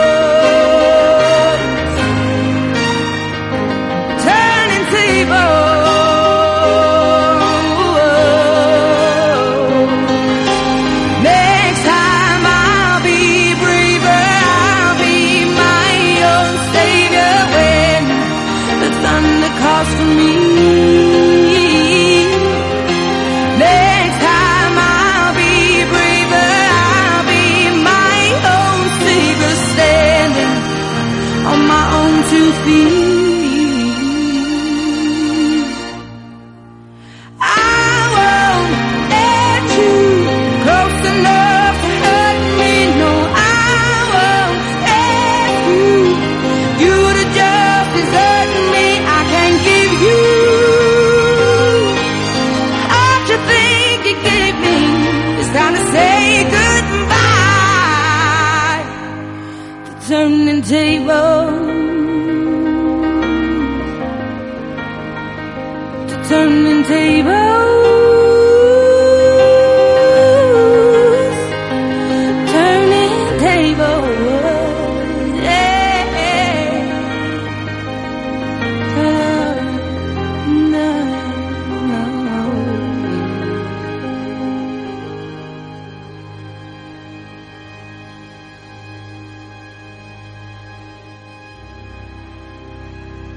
turning tables. Next time I'll be braver, I'll be my own savior when the thunder calls for me. Next time I'll be braver, I'll be my own savior, standing on my own two feet. I won't let you close enough to hurt me. No, I won't ask you, you to just desert me. I can't give you all you think you gave me. It's time to say goodbye to turning tables, to turning tables, turning tables, yeah. No, no, no.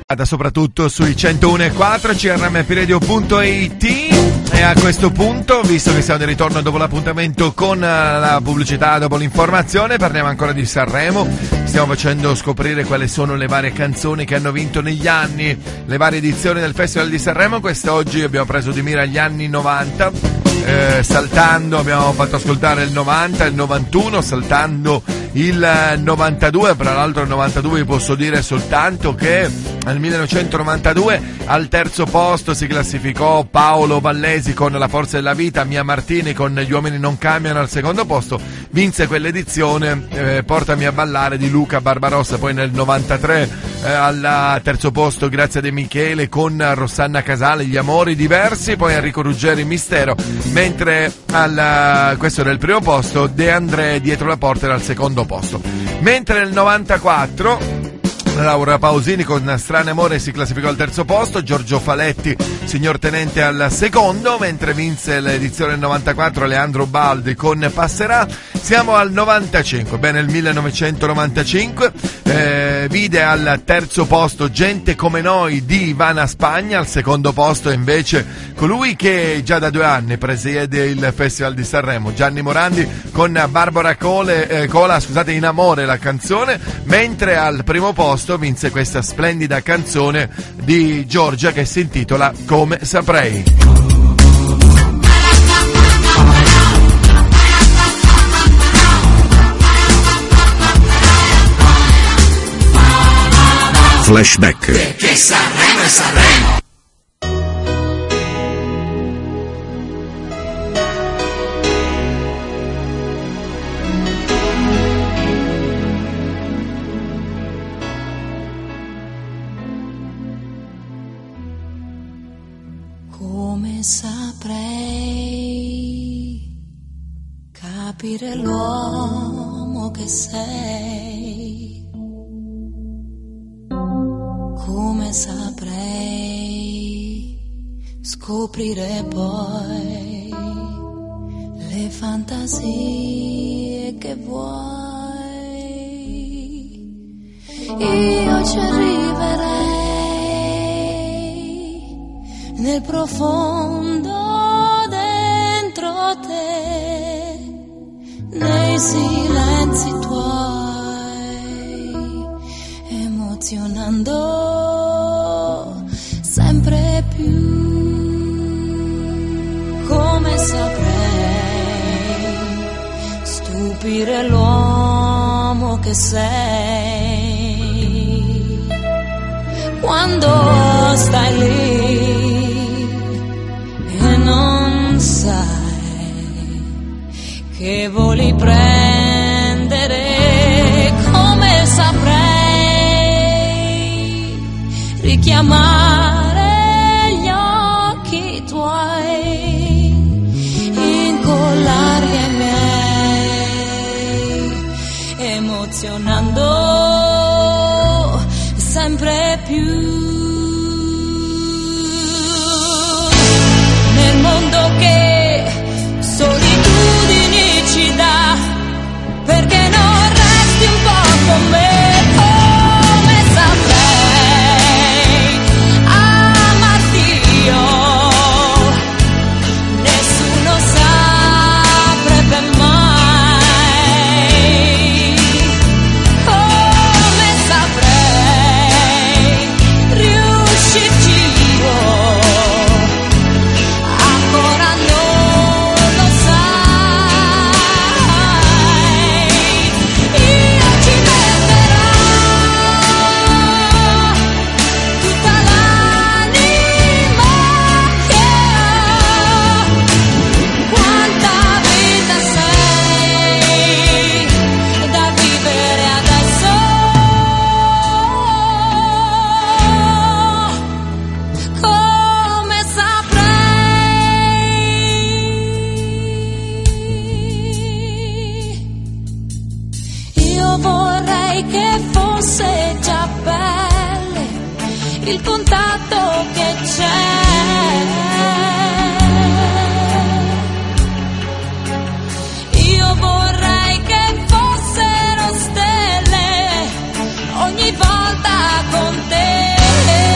soprattutto sui centouno e quattro c r m p radio punto i t. E a questo punto, visto che siamo di ritorno dopo l'appuntamento con la pubblicità, dopo l'informazione, parliamo ancora di Sanremo. Stiamo facendo scoprire quali sono le varie canzoni che hanno vinto negli anni le varie edizioni del Festival di Sanremo. Quest'oggi abbiamo preso di mira gli anni novanta, eh, saltando, abbiamo fatto ascoltare il novanta, il novantuno, saltando il novantadue. Tra l'altro il novantadue vi posso dire soltanto che nel millenovecentonovantadue al terzo posto si classificò Paolo Vallesi con La forza della vita, Mia Martini con Gli uomini non cambiano al secondo posto. Vinse quell'edizione eh, Portami a ballare di Luca Barbarossa. Poi nel novantatré eh, al terzo posto Grazia De Michele con Rossana Casale, Gli amori diversi. Poi Enrico Ruggeri, Mistero, mentre al, questo era il primo posto, De André, Dietro la porta era al secondo posto. Mentre nel novantaquattro Laura Pausini con Strano amore si classificò al terzo posto, Giorgio Faletti, Signor Tenente, al secondo, mentre vinse l'edizione del novantaquattro Leandro Baldi con Passerà. Siamo al novantacinque, bene, il millenovecentonovantacinque eh, vide al terzo posto Gente come noi di Ivana Spagna, al secondo posto invece colui che già da due anni presiede il Festival di Sanremo, Gianni Morandi con Barbara Cole, eh, Cola, scusate, In amore la canzone, mentre al primo posto vinse questa splendida canzone di Giorgia che si intitola Come saprei. Flashback. Perché Sanremo è Sanremo. Come saprei capire l'uomo che sei? Come saprei scoprire poi le fantasie che vuoi? Io ci arriverei nel profondo dentro te, nei silenzi tuoi, emozionando sempre più. Come saprei stupire l'uomo che sei quando stai lì e non sai che voli prendere. Come saprei richiamare gli occhi tuoi, incollarli ai miei, emozionando sempre più. Nel mondo che solitudini ci dà, perché non resti un po' con me? Come saprei amarti io? Nessuno saprebbe mai. Come saprei riuscirci io? Ancora non lo sai. Io ci metterò tutta l'anima che ho. Quanta vita sei da vivere adesso. Come saprei. Io vorrei che fosse già pelle il contatto che c'è. Io vorrei che fossero stelle ogni volta con te.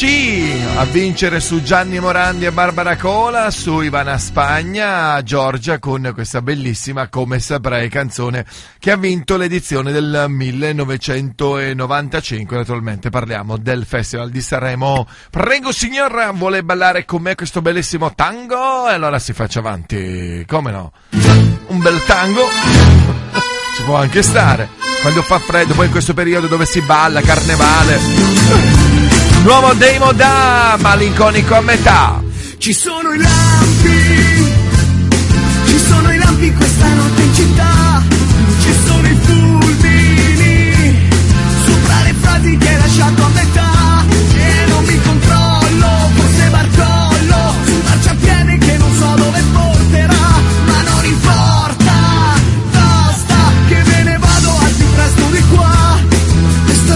C a vincere su Gianni Morandi e Barbara Cola, su Ivana Spagna, Giorgia con questa bellissima Come Saprei, canzone che ha vinto l'edizione del millenovecentonovantacinque. Naturalmente parliamo del Festival di Sanremo. Prego signora, vuole ballare con me questo bellissimo tango? E allora si faccia avanti, come no? Un bel tango ci può anche stare quando fa freddo, poi in questo periodo dove si balla, carnevale. Nuovo dei Modà, malinconico a metà. Ci sono i lampi, ci sono i lampi questa notte in città, ci sono i fulmini sopra le frasi che hai lasciato a metà, e non mi controllo, forse barcollo su un marciapiede che non so dove porterà, ma non importa, basta che me ne vado al più presto di qua. E sto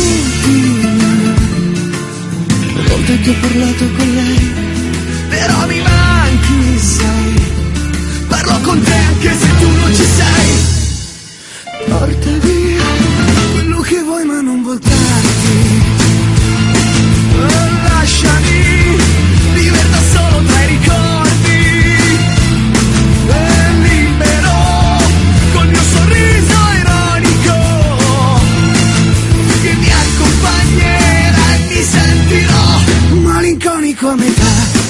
le volte che ho parlato con lei, però mi manchi, sai, parlo con te anche se tu non ci sei. Porta via quello che vuoi ma non voltarti, oh, lasciami vivere da solo tra i ricordi, e libero col mio sorriso ironico che mi accompagnerà e mi sentirò malinconico a metà.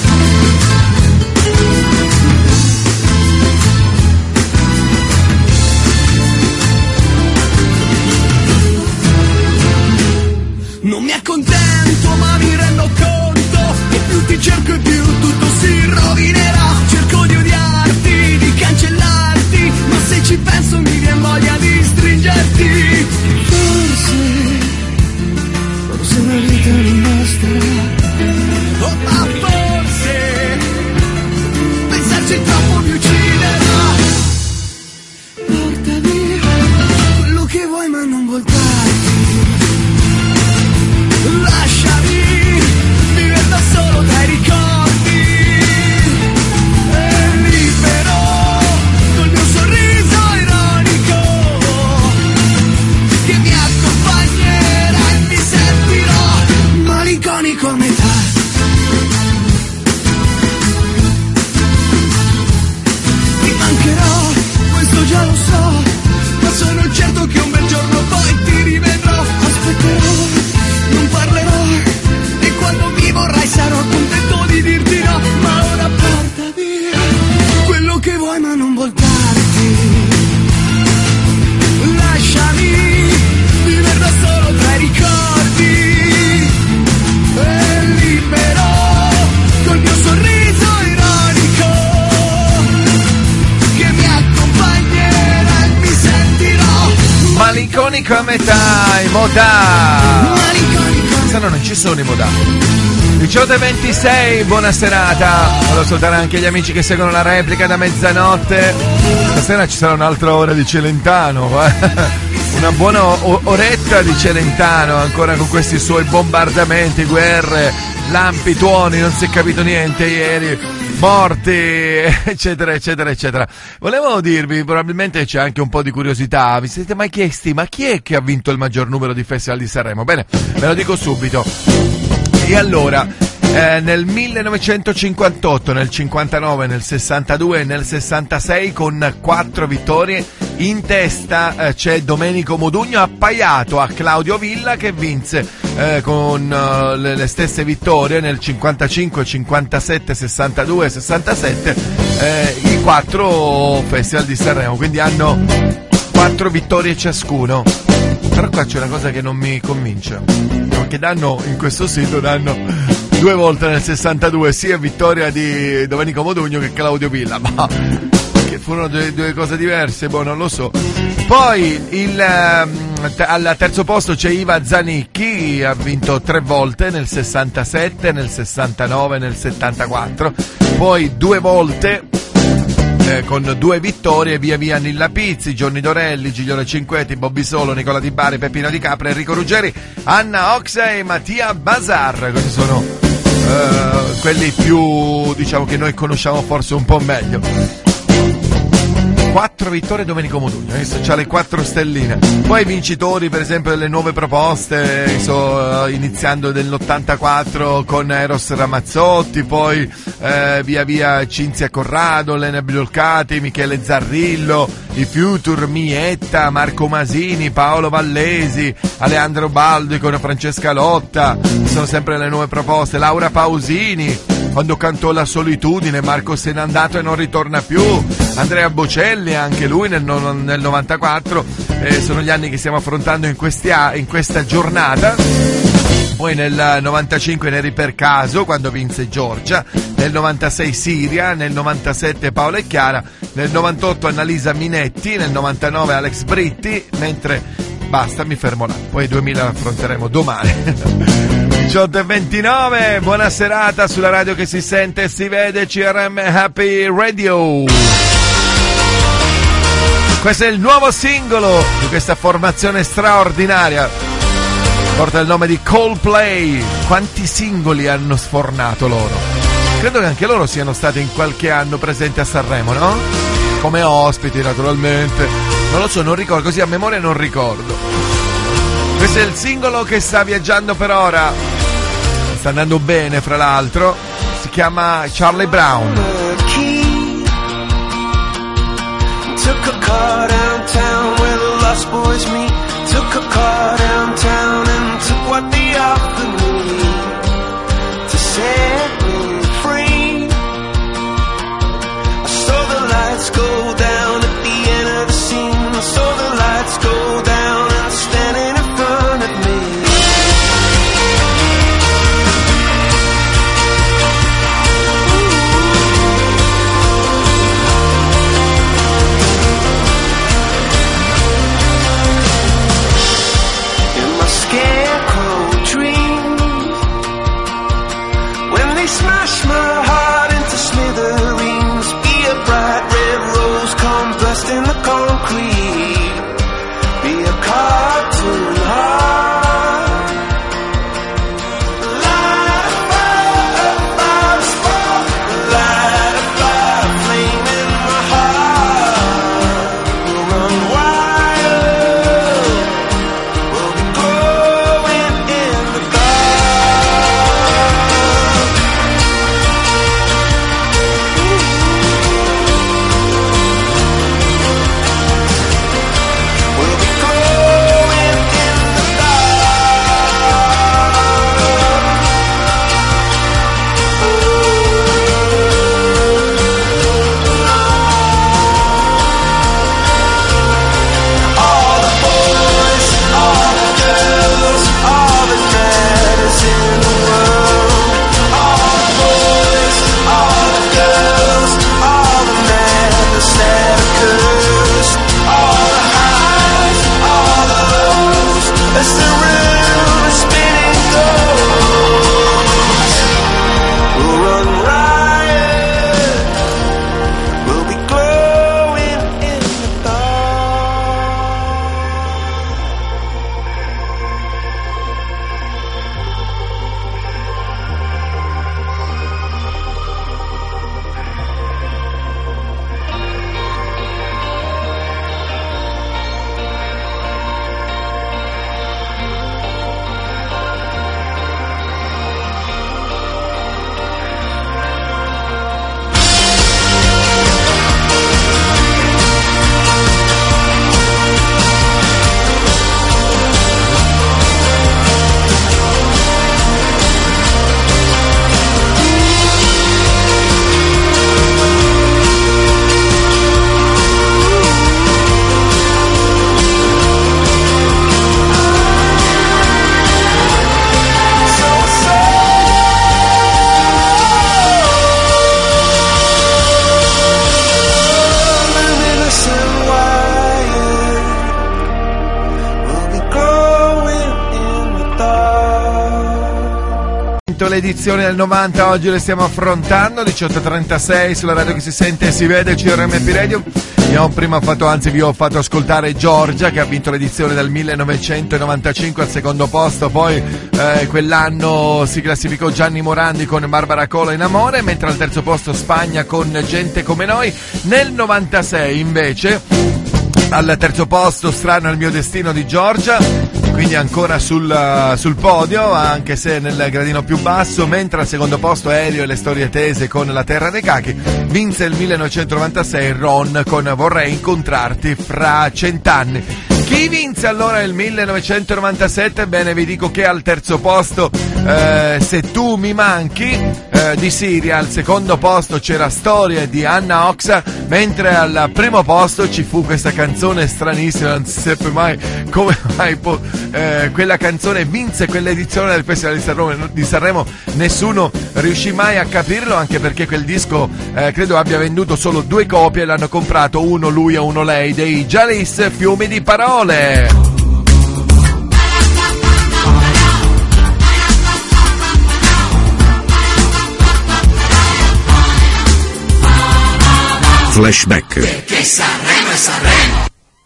Non mi accontento ma mi rendo conto che più ti cerco e più tutto si rovinerà. Cerco di odiarti, di cancellarti, ma se ci penso mi viene voglia di stringerti. Forse, forse la vita non basterà. Oh, ma forse pensarci troppo mi ucciderà. Porta via quello che vuoi ma non voltarti, lasciami vivere da solo tra i ricordi, e libero col mio sorriso ironico che mi accompagnerà e mi sentirò malinconico a metà. Ti mancherò, questo già lo so, ma sono certo che un bel giorno poi ti rivedrò. Aspetterò, non parlerò, e quando mi vorrai sarò contento di dirti no. Ma ora porta via quello che vuoi ma non voltarti, lasciami vivere da solo tra i ricordi, e libero col mio sorriso ironico che mi accompagnerà e mi sentirò Malinconico a metà, i Modà. Se no non ci sono i Modà. diciotto e ventisei, buona serata. Volevo salutare anche gli amici che seguono la replica da mezzanotte. Stasera ci sarà un'altra ora di Celentano, una buona o- oretta di Celentano, ancora con questi suoi bombardamenti, guerre, lampi, tuoni, non si è capito niente ieri, morti, eccetera, eccetera, eccetera. Volevo dirvi, probabilmente c'è anche un po' di curiosità, vi siete mai chiesti, ma chi è che ha vinto il maggior numero di Festival di Sanremo? Bene, ve lo dico subito. E allora, eh, nel millenovecentocinquantotto, nel cinquantanove, nel sessantadue e nel sessantasei, con quattro vittorie, in testa eh, c'è Domenico Modugno, appaiato a Claudio Villa, che vinse eh, con uh, le, le stesse vittorie nel cinquantacinque, cinquantasette, sessantadue e sessantasette, eh, i quattro Festival di Sanremo, quindi hanno quattro vittorie ciascuno. Però qua c'è una cosa che non mi convince, perché danno, in questo sito danno due volte nel sessantadue sia vittoria di Domenico Modugno che Claudio Villa, ma che furono due, due cose diverse, boh, non lo so. Poi il, um, t- al terzo posto c'è Iva Zanicchi, ha vinto tre volte nel sessantasette, nel sessantanove, nel settantaquattro, poi due volte eh, con due vittorie via via Nilla Pizzi, Gianni Dorelli, Giglio Cinquetti, Bobby Solo, Nicola Di Bari, Peppino Di Capra, Enrico Ruggeri, Anna Oxa e Mattia Bazar. Questi sono eh, quelli più, diciamo, che noi conosciamo forse un po' meglio. quattro vittorie Domenico Modugno, adesso c'ha le quattro stelline. Poi i vincitori per esempio delle nuove proposte, so, iniziando nell'ottantaquattro con Eros Ramazzotti, poi eh, via via Cinzia Corrado, Lena Biolcati, Michele Zarrillo, i Future, Mietta, Marco Masini, Paolo Vallesi, Aleandro Baldi con Francesca Lotta, sono sempre le nuove proposte. Laura Pausini, quando cantò La solitudine, Marco se n'è andato e non ritorna più, Andrea Bocelli anche lui nel, nel novantaquattro, eh, sono gli anni che stiamo affrontando in, questi, in questa giornata. Poi nel novantacinque Neri per caso, quando vinse Giorgia, nel novantasei Siria, nel novantasette Paola e Chiara, nel novantotto Annalisa Minetti, nel novantanove Alex Britti, mentre basta, mi fermo là, poi il duemila affronteremo domani. diciotto e ventinove, buona serata sulla radio che si sente e si vede, C R M Happy Radio. Questo è il nuovo singolo di questa formazione straordinaria. Porta il nome di Coldplay. Quanti singoli hanno sfornato loro? Credo che anche loro siano stati in qualche anno presenti a Sanremo, no? Come ospiti, naturalmente. Non lo so, non ricordo, così a memoria non ricordo. Questo è il singolo che sta viaggiando per ora. Sta andando bene, fra l'altro. Si chiama Charlie Brown. Took a car downtown where the lost boys meet. Took a car downtown and took what they offered me to set me free. I saw the lights go down at the end of the scene. I saw the lights go down and standing in front of me. Scarecrow dreams when they smash my heart into smithereens. Be a bright red rose, come bursting the concrete. Be a cartoon heart. Light a fire, fire, spark. Light a fire, flame in my heart. We'll run wild. We'll be glowing in the dark. novecento, le edizioni del novanta, oggi le stiamo affrontando, diciotto e trentasei sulla radio che si sente e si vede, C R M P Radio. Vi ho prima fatto, anzi vi ho fatto ascoltare Giorgia, che ha vinto l'edizione del millenovecentonovantacinque al secondo posto, poi eh, quell'anno si classificò Gianni Morandi con Barbara Cola in Amore, mentre al terzo posto Spagna con Gente come noi. Nel novantasei invece al terzo posto Strano è il mio destino di Giorgia, quindi ancora sul, sul podio, anche se nel gradino più basso, mentre al secondo posto Elio e le storie tese con La terra dei cachi. Vinse il millenovecentonovantasei Ron con Vorrei incontrarti fra cent'anni. Chi vinse allora il millenovecentonovantasette? Bene, vi dico che al terzo posto eh, Se tu mi manchi eh, di Siria, al secondo posto c'era Storie di Anna Oxa, mentre al primo posto ci fu questa canzone stranissima, non si seppe mai come mai po- eh, quella canzone vinse quell'edizione del Festival di Sanremo, di Sanremo, nessuno riuscì mai a capirlo, anche perché quel disco eh, credo abbia venduto solo due copie e l'hanno comprato uno lui e uno lei, dei Jalis, Fiumi di parole. Flashback. Perché Sanremo è Sanremo.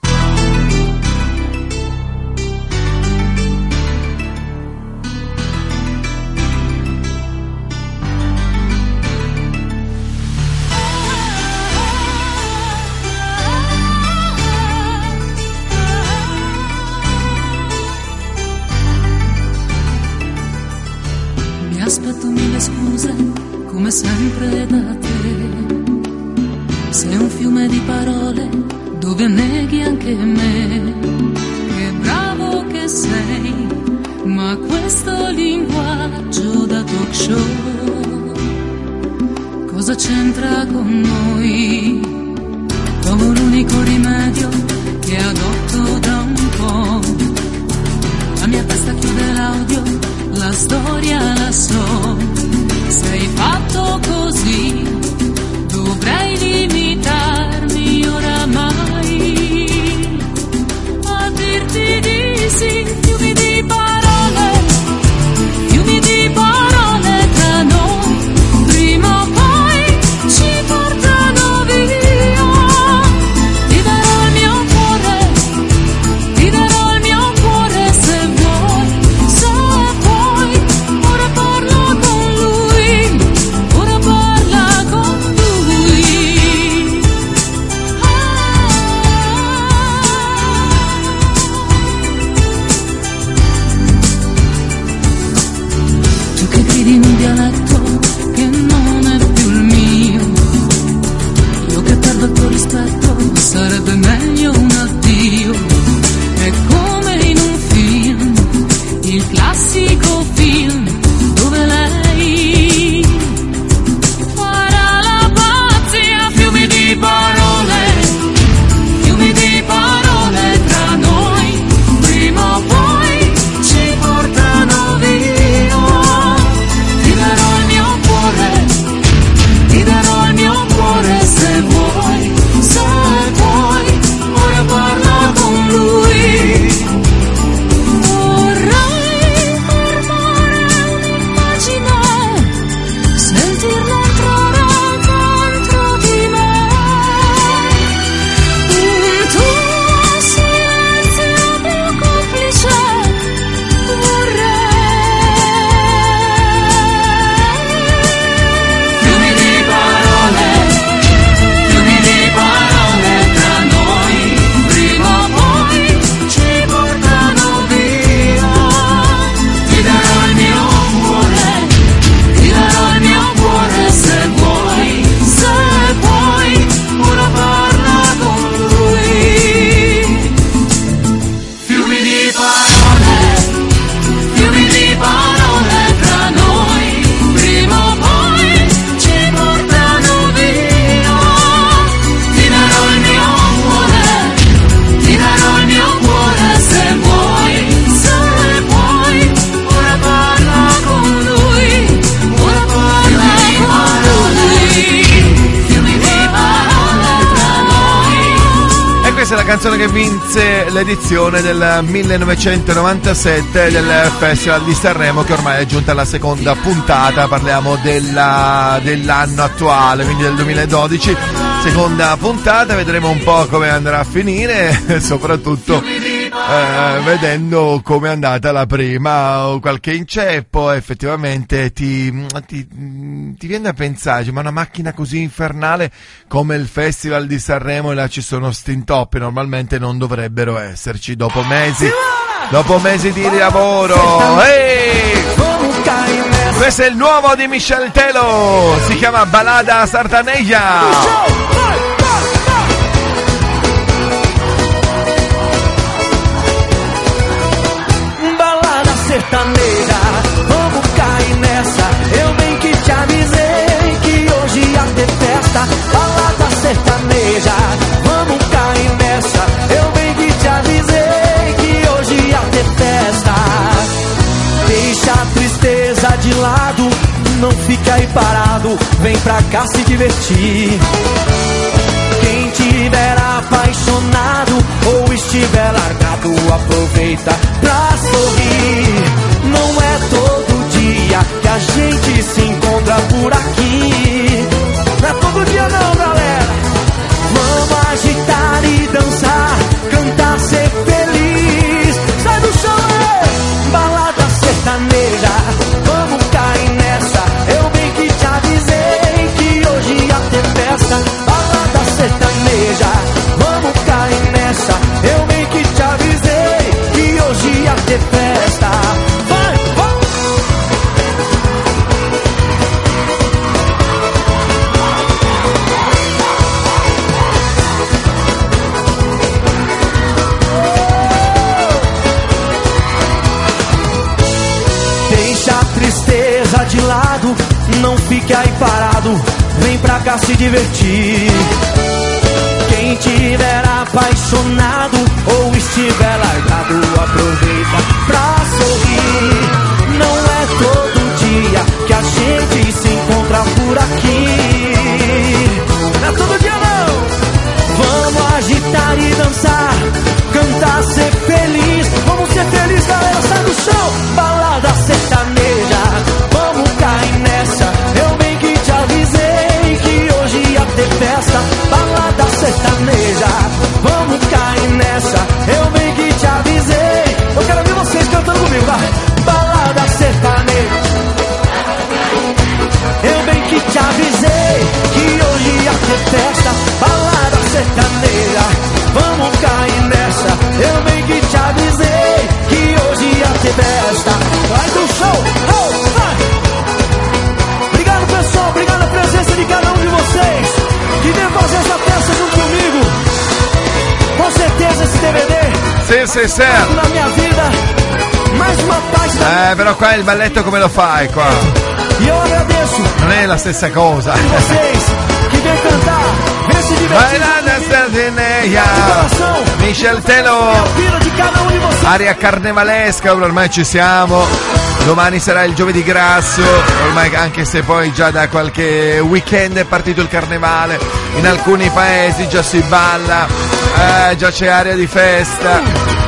Mi aspetto mille scuse, come sempre da te. Sei un fiume di parole dove neghi anche me. Che bravo che sei, ma questo linguaggio da talk show cosa c'entra con noi? Trovo l'unico rimedio che adotto da un po'. La mia testa chiude l'audio, la storia la so. Sei fatto così, dovrei limitarmi oramai a dirti di sì. Fiumi di parole, fiumi di parole tra noi, prima o poi ci portano via. Ti darò il mio cuore, ti darò il mio cuore se vuoi, se vuoi. Ora parla con lui, ora parla con lui. Questa è la canzone che vinse l'edizione del millenovecentonovantasette del Festival di Sanremo, che ormai è giunta alla seconda puntata. Parliamo della, dell'anno attuale, quindi del duemiladodici. Seconda puntata, vedremo un po' come andrà a finire, soprattutto eh, vedendo come è andata la prima. Qualche inceppo effettivamente ti, ti, ti viene a pensare, ma una macchina così infernale come il Festival di Sanremo, e là ci sono stintoppi, normalmente non dovrebbero esserci dopo mesi, dopo mesi di lavoro. Ehi! Questo è il nuovo di Michel Telo, si chiama Balada Sartaneja. Sertaneja, vamos cair nessa. Eu bem que te avisei que hoje ia ter festa. Balada sertaneja, vamos cair nessa. Eu bem que te avisei que hoje ia ter festa. Deixa a tristeza de lado, não fica aí parado, vem pra cá se divertir. Quem tiver apaixonado ou estiver largado, aproveita pra sorrir. Não é todo dia que a gente se encontra por aqui. Não é todo dia não, galera. Vamos agitar e dançar, cantar, ser feliz. Sai do chão, é balada sertaneja. Vamos cair nessa. Eu bem que te avisei que hoje ia ter festa. Balada sertaneja, vamos cair nessa. Eu bem que te avisei que hoje ia ter festa. Vai, vai. Deixa a tristeza de lado, não fique aí parado, vem pra cá se divertir. Quem tiver apaixonado ou estiver largado, aproveita pra sorrir. Não é todo dia que a gente se encontra por aqui. Não é todo dia não. Vamos agitar e dançar, cantar, ser feliz. Vamos ser felizes, galera, sai do chão. Balada sertaneja, vamos cair nessa. Eu bem que te avisei que hoje ia ter festa. Balada sertaneja, vamos cair nessa. Eu bem que te avisei. Eu quero ver vocês cantando comigo, vai. Balada sertaneja, eu bem que te avisei que hoje ia ter festa. Balada sertaneja, vamos cair nessa. Eu bem que te avisei que hoje ia ter festa. Vai do show, oh, vai. Obrigado, pessoal, obrigado a presença de cada um de vocês que veio fazer essa festa junto comigo. Com certeza esse D V D Sì, sì, sì. na minha vida mais uma página. Eh, però qua il balletto come lo fai qua? Io agradeço. Non è la stessa cosa. E vocês que vem cantar, vem se divertir. Balada Sartaneja, Michel Telo, de cada um de vocês. aria carnevalesca, ormai ci siamo. Domani sarà il giovedì grasso, ormai anche se poi già da qualche weekend è partito il carnevale, in alcuni paesi già si balla, eh, già c'è aria di festa.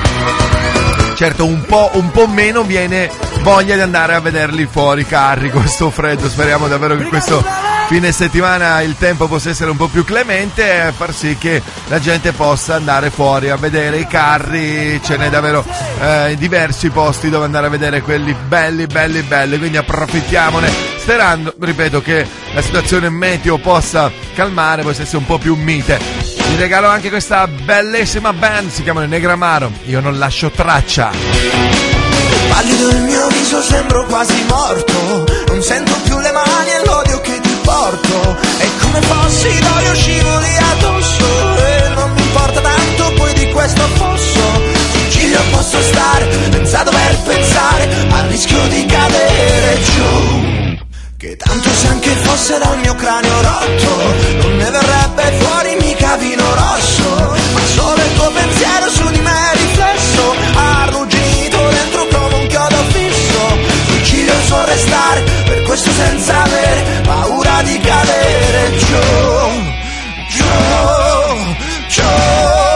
Certo, un po', un po' meno viene voglia di andare a vederli fuori i carri, questo freddo. Speriamo davvero che questo fine settimana il tempo possa essere un po' più clemente e far sì che la gente possa andare fuori a vedere i carri. Ce n'è davvero eh, diversi posti dove andare a vedere quelli belli belli belli, quindi approfittiamone, sperando, ripeto, che la situazione meteo possa calmare, possa essere un po' più mite. Vi regalo anche questa bellissima band, si chiamano Negramaro, Io non lascio traccia. Pallido il mio viso, sembro quasi morto. Non sento più le mani e l'odio che ti porto. È come fossi d'olio, scivoli addosso. E non mi importa tanto poi di questo fosso. Giglio posso stare, senza dover pensare al rischio di cadere giù. Che tanto se anche fosse dal mio cranio rotto, non ne verrebbe fuori mica vino rosso. Ma solo il tuo pensiero su di me riflesso ha arrugginito dentro come un chiodo fisso. Giglio so restare, per questo senza avere paura di cadere giù, giù, giù.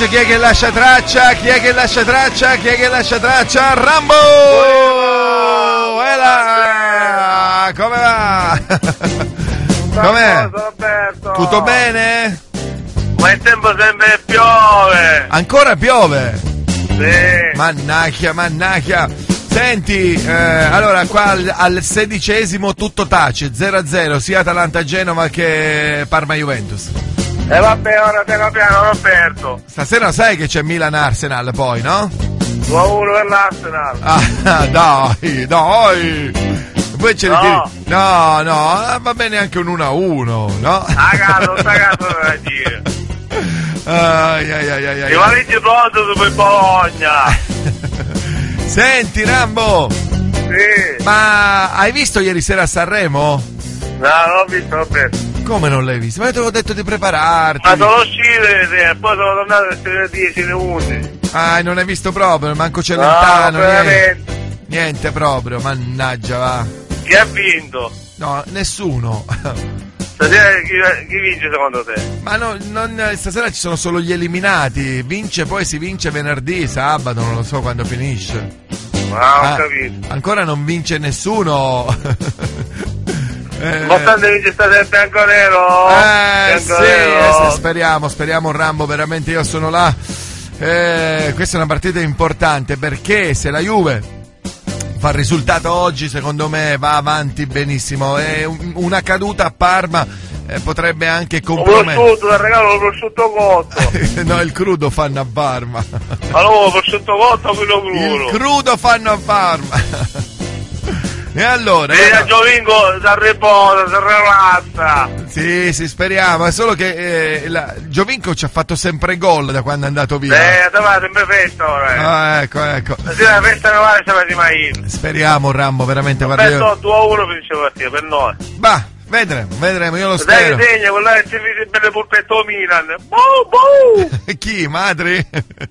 traccia? Chi è che lascia traccia? Chi è che lascia traccia? Chi è che lascia traccia? Rambo! E là! Come va? Com'è? Tutto bene? Ma il tempo sempre piove. Ancora piove? Sì. Mannaggia, mannaggia. Senti, eh, allora qua al, al sedicesimo tutto tace, zero a zero, sia Atalanta-Genova che Parma-Juventus. E vabbè, ora piano piano l'ho aperto. Stasera sai che c'è Milan-Arsenal poi, no? due a uno per l'Arsenal. Ah, dai, dai. Poi ce no. ne tiri. No, no, va bene anche un uno a uno, no? A caso, sta caso da dire. Ai ai ai ai. I valigi pronto su per Bologna. Senti Rambo. Sì. Ma hai visto ieri sera a Sanremo? No, non l'ho visto, l'ho perso. Come non l'hai visto? Ma ti avevo detto di prepararti. Ma sono uscito e poi sono tornato alle dieci, alle undici. Ah, non hai visto proprio, manco Celentano. No, veramente. Niente. Niente proprio, mannaggia va. Chi ha vinto? No, nessuno. Stasera chi, chi vince secondo te? Ma no, non, stasera ci sono solo gli eliminati. Vince poi si vince venerdì, sabato, non lo so quando finisce. Ah, ho ah, capito. Ancora non vince nessuno. eh, Importante vince stasera Bianconero. Eh sì, eh, speriamo, speriamo Rambo, veramente io sono là. Eh, questa è una partita importante perché se la Juve fa il risultato oggi, secondo me va avanti benissimo. È un, una caduta a Parma eh, potrebbe anche compromettere. Un prosciutto, regalo il prosciutto cotto. No, il crudo fanno a Parma. Allora, prosciutto cotto o quello crudo? Il crudo fanno a Parma. E allora? E a Giovinco si riposa, si relassa. Sì, sì, speriamo. È solo che eh, la, Giovinco ci ha fatto sempre gol da quando è andato via. Eh, va sempre festa ora. Eh. Ah, ecco, ecco. Sì, la festa non vale, siamo di mai. Speriamo, Rambo, veramente. Guarda, io... due a uno finisce la partita per noi. Bah, vedremo, vedremo, io lo Dai spero. che segna, quella che ci vede belle polpetto Milan. Boh, boh. Chi? Madri?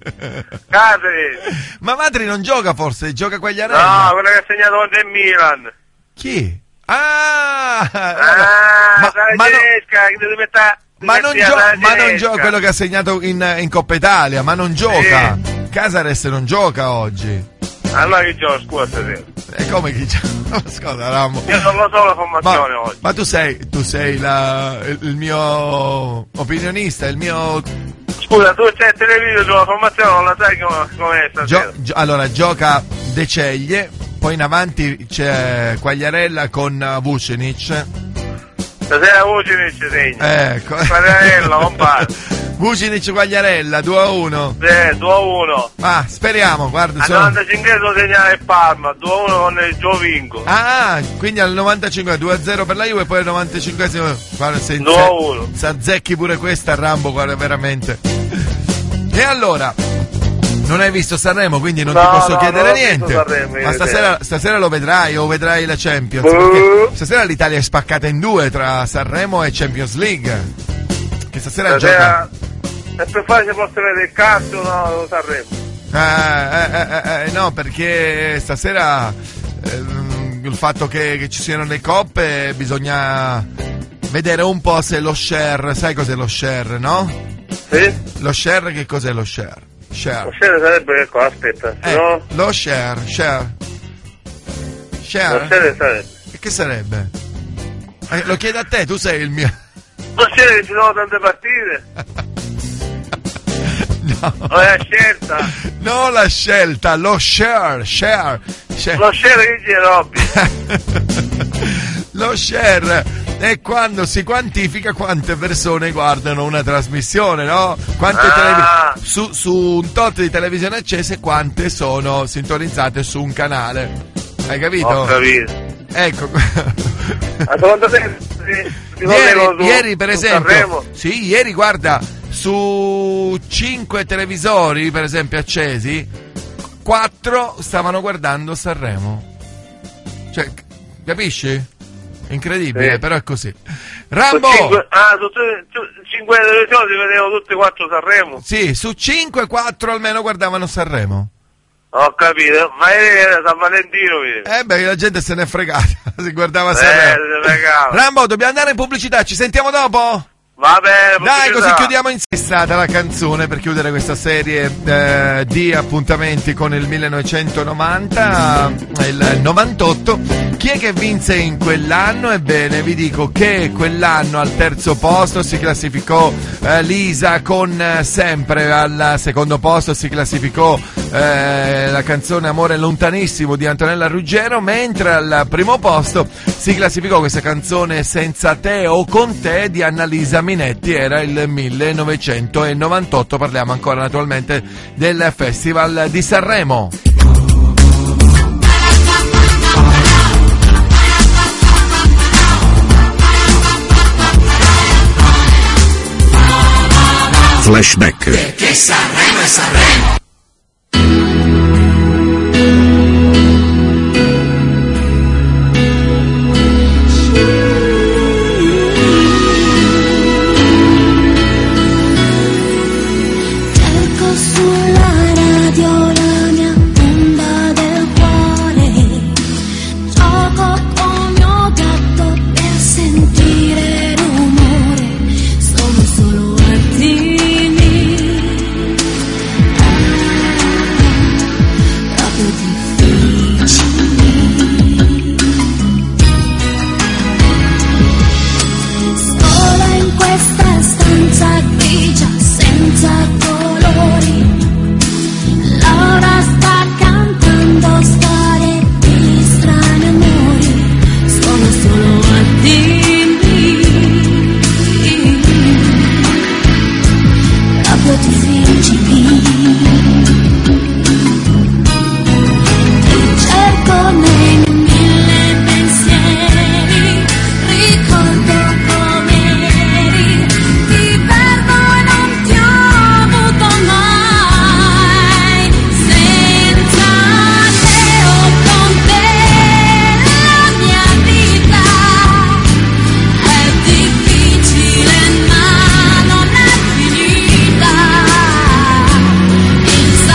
Cadri. Ma Madri non gioca forse, gioca Quagliarella. No, quella che ha segnato contro il Milan. Chi? Ah! Ah, ma, ma, tedesca, no, che metta, ma non gioca, ma non gioca quello che ha segnato in, in Coppa Italia, ma non gioca. Sì. Casares non gioca oggi. Allora chi gioca, scusa, sì. E come chi gioca? Scusa, Rambo. Io non lo so la formazione ma, oggi. Ma tu sei, tu sei la, il, il mio opinionista, il mio... Scusa, tu c'è il televideo sulla formazione, non la sai come, come è stasera? Gio, gio, allora, gioca De Ceglie, poi in avanti c'è Quagliarella con Vucinic. Stasera Vucinic segna. Ecco. Quagliarella, compare. Vucinic Quagliarella, due a uno. Sì, due a uno. Ah, speriamo, guarda. Al sono... novantacinque lo segna il Parma, due a uno con il Giovinco. Ah, quindi al novantacinque due a zero per la Juve e poi al novantacinquesimo guarda, se due a uno. Se azzecchi pure questa, Rambo, guarda, veramente. E allora, non hai visto Sanremo, quindi non no, ti posso no, chiedere niente. Sanremo, ma stasera, stasera lo vedrai o vedrai la Champions? Uh. Perché stasera l'Italia è spaccata in due tra Sanremo e Champions League. Che stasera, stasera gioca. È più facile posso vedere il calcio o no, lo Sanremo? Eh, eh, eh, eh, no, perché stasera eh, il fatto che, che ci siano le coppe bisogna vedere un po' se lo share, sai cos'è lo share, no? Sì? Lo share, che cos'è lo share? Share. Lo share sarebbe, ecco, aspetta, eh, no? Lo share, share. Share? Lo share sarebbe. E che sarebbe? Eh, lo chiedo a te, tu sei il mio... Lo share che ci sono tante partite. No. O è la scelta? No, la scelta, lo share, share, share. Lo share che dice Robby? Lo share è quando si quantifica quante persone guardano una trasmissione, no? Quante ah. televi- su, su un tot di televisione accese, quante sono sintonizzate su un canale. Hai capito? Ho capito. Ecco. Ma secondo te si, ieri, su, ieri per esempio Sanremo? sì, ieri guarda, su cinque televisori per esempio accesi, quattro stavano guardando Sanremo. Cioè, capisci? Incredibile, sì. Però è così. Rambo! Su cinque, ah, su cinque televisioni si vedevano tutti e quattro Sanremo? Sì, su cinque, quattro almeno guardavano Sanremo. Ho capito, ma ieri era San Valentino, vedi? Eh beh, la gente se n'è fregata, si guardava Sanremo. Eh, se ne fregava. Rambo, dobbiamo andare in pubblicità, ci sentiamo dopo? Va bene, Dai, pubblicità. così chiudiamo in strada la canzone per chiudere questa serie eh, di appuntamenti con il millenovecentonovanta, il novantotto. Chi è che vinse in quell'anno? Ebbene, vi dico che quell'anno al terzo posto si classificò eh, Lisa con eh, Sempre, al secondo posto si classificò eh, la canzone Amore lontanissimo di Antonella Ruggero, mentre al primo posto si classificò questa canzone Senza te o con te di Annalisa Minetti. Era il millenovecentonovantotto, parliamo ancora naturalmente del Festival di Sanremo. Flashback. Perché Sanremo è Sanremo. Cerco sulla radio la mia bomba del cuore, gioco con mio gatto per sentire rumore, sono solo attimi, proprio difficili. Sola in questa stanza grigia senza colori, Laura sta cantando storie di strani amori, sono solo attimi, proprio difficili. Ti cerco nei miei mille pensieri, ricordo com'eri, ti perdo e non ti ho avuto mai. Senza te o con te la mia vita è difficile ma non è finita. Il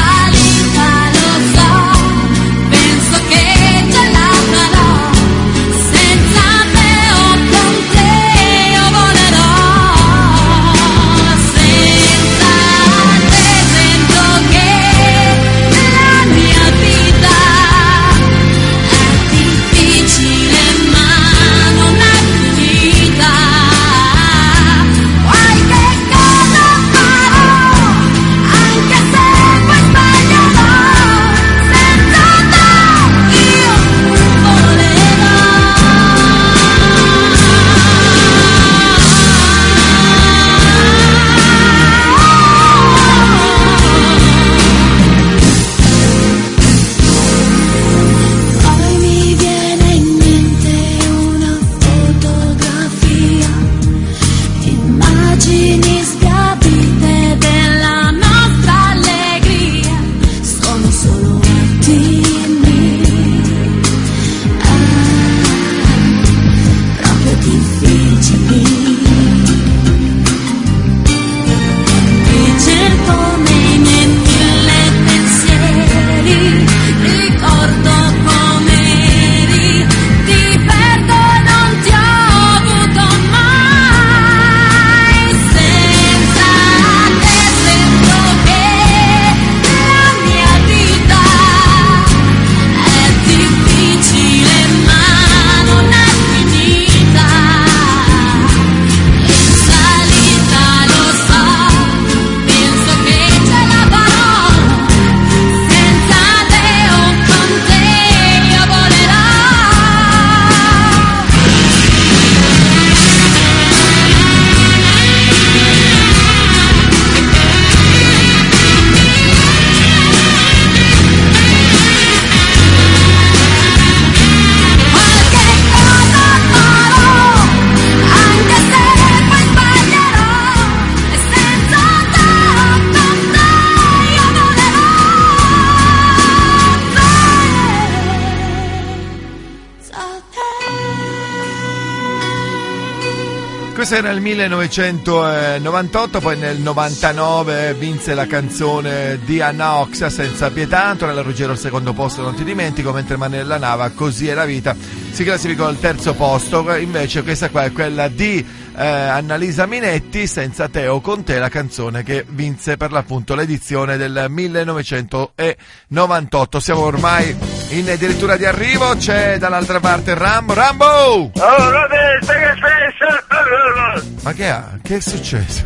questo era il millenovecentonovantotto, poi nel novantanove vinse la canzone di Anna Oxa, Senza pietà. Antonella Ruggero al secondo posto, Non ti dimentico, mentre Manuela Nava, Così è la vita, si classificò al terzo posto. Invece questa qua è quella di eh, Annalisa Minetti, Senza te o con te, la canzone che vinse per l'appunto l'edizione del millenovecentonovantotto. Siamo ormai in addirittura di arrivo, c'è dall'altra parte Rambo. Rambo! Oh, vabbè, stai che sei? Ma che ha? Che è successo?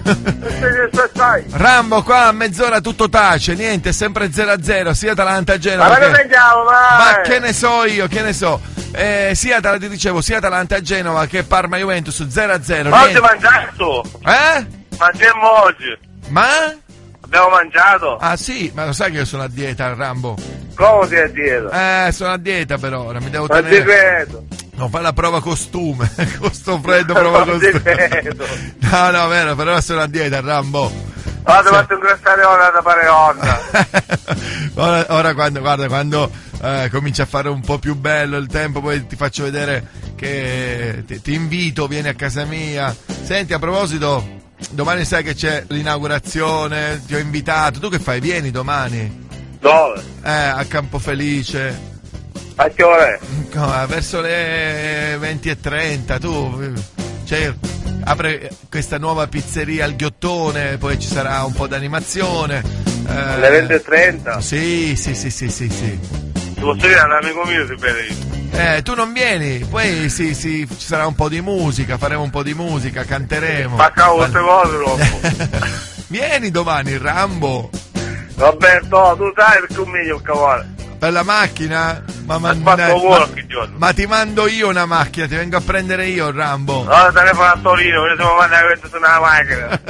Rambo qua a mezz'ora tutto tace, niente, è sempre zero a zero, sia Atalanta Genova. Ma che... che andiamo, ma che ne so io, che ne so. Eh, sia ti dicevo, sia Atalanta Genova che Parma Juventus zero a zero. Ma oggi mangiato? Eh? Mangiamo oggi. Ma? Abbiamo mangiato? Ah sì, ma lo sai che io sono a dieta, Rambo? Come sei a dieta? Eh, sono a dieta per ora, mi devo Ma tenere. ti credo. Non fai la prova costume, con sto freddo prova costume. No, no, vero, però sono a dieta, Rambo. Vado sì. Fatto ingrassare ora da fare onda. ora, ora quando, guarda, quando eh, comincia a fare un po' più bello il tempo, poi ti faccio vedere che ti, ti invito, vieni a casa mia. Senti, a proposito, domani sai che c'è l'inaugurazione, ti ho invitato. Tu che fai? Vieni domani? Dove? Eh, a Campofelice. A che ore? No, verso le venti e trenta, tu, cioè, apre questa nuova pizzeria al Ghiottone, poi ci sarà un po' d'animazione. Eh, alle venti e trenta? Sì, sì, sì, sì, sì, sì. Ti posso dire, un amico mio si vede. Eh, tu non vieni, poi sì, sì, ci sarà un po' di musica, faremo un po' di musica, canteremo. Ma cavolo, queste cose troppo. Vieni domani, Rambo. Roberto, tu sai perché un meglio il cavallo. Per la macchina? Ma, ma, ma, ma, ma ti mando io una macchina, ti vengo a prendere io, Rambo. No, telefono a Torino, perché siamo mandati a su una macchina.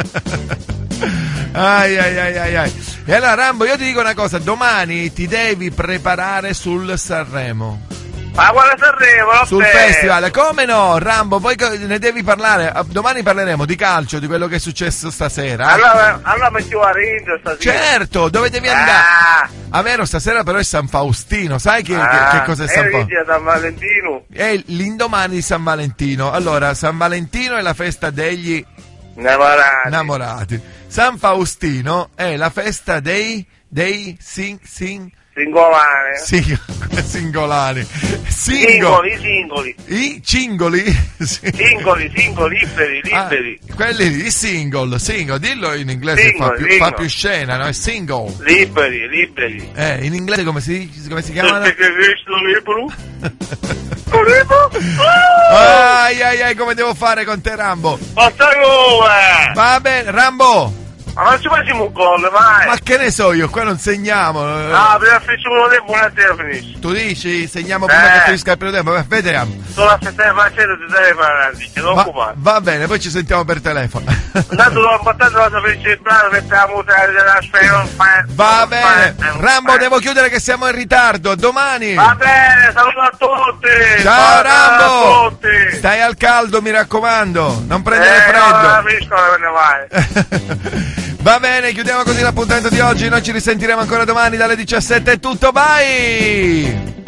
ai ai ai ai ai. E allora Rambo, io ti dico una cosa, domani ti devi preparare sul Sanremo. Ma quale Sanremo? Sul festival, come no, Rambo, poi ne devi parlare. Domani parleremo di calcio, di quello che è successo stasera. Allora, allora mettiamo a Ringo stasera. Certo, dove devi andare? Ah. A vero, stasera però è San Faustino, sai che, ah. che, che cos'è San Faustino? È San Valentino. È l'indomani di San Valentino. Allora, San Valentino è la festa degli innamorati. innamorati. San Faustino è la festa dei dei sing sing Singolare. Sing, singolari. Singo. Singoli, singoli. I cingoli? Sì. Singoli, singoli, liberi, liberi. Ah, quelli, i single, single, dillo in inglese, single, fa, più, fa più scena, no? È single. Liberi, liberi. Eh, in inglese come si, come si chiamano? ai ai ai, come devo fare con te, Rambo? Va bene, Rambo. Ma non ci facciamo un gol, vai! Ma che ne so io, qua non segniamo. Ah, prima facciamo uno tempo, buonasera finisce. Tu dici, segniamo prima eh. che finisca il primo tempo, beh, vediamo. Solo aspettare facendo ti devi fare, non occupare. Va bene, poi ci sentiamo per telefono. Tanto l'ho portato la felice il brano, mettiamo la musica della spero. Va bene, Rambo, devo chiudere che siamo in ritardo, domani. Va bene, saluto a tutti. Ciao Rambo, a tutti. Stai al caldo, mi raccomando, non prendere eh, freddo. No, non capisco dove ne vai. Va bene, chiudiamo così l'appuntamento di oggi, noi ci risentiremo ancora domani dalle diciassette, è tutto, bye!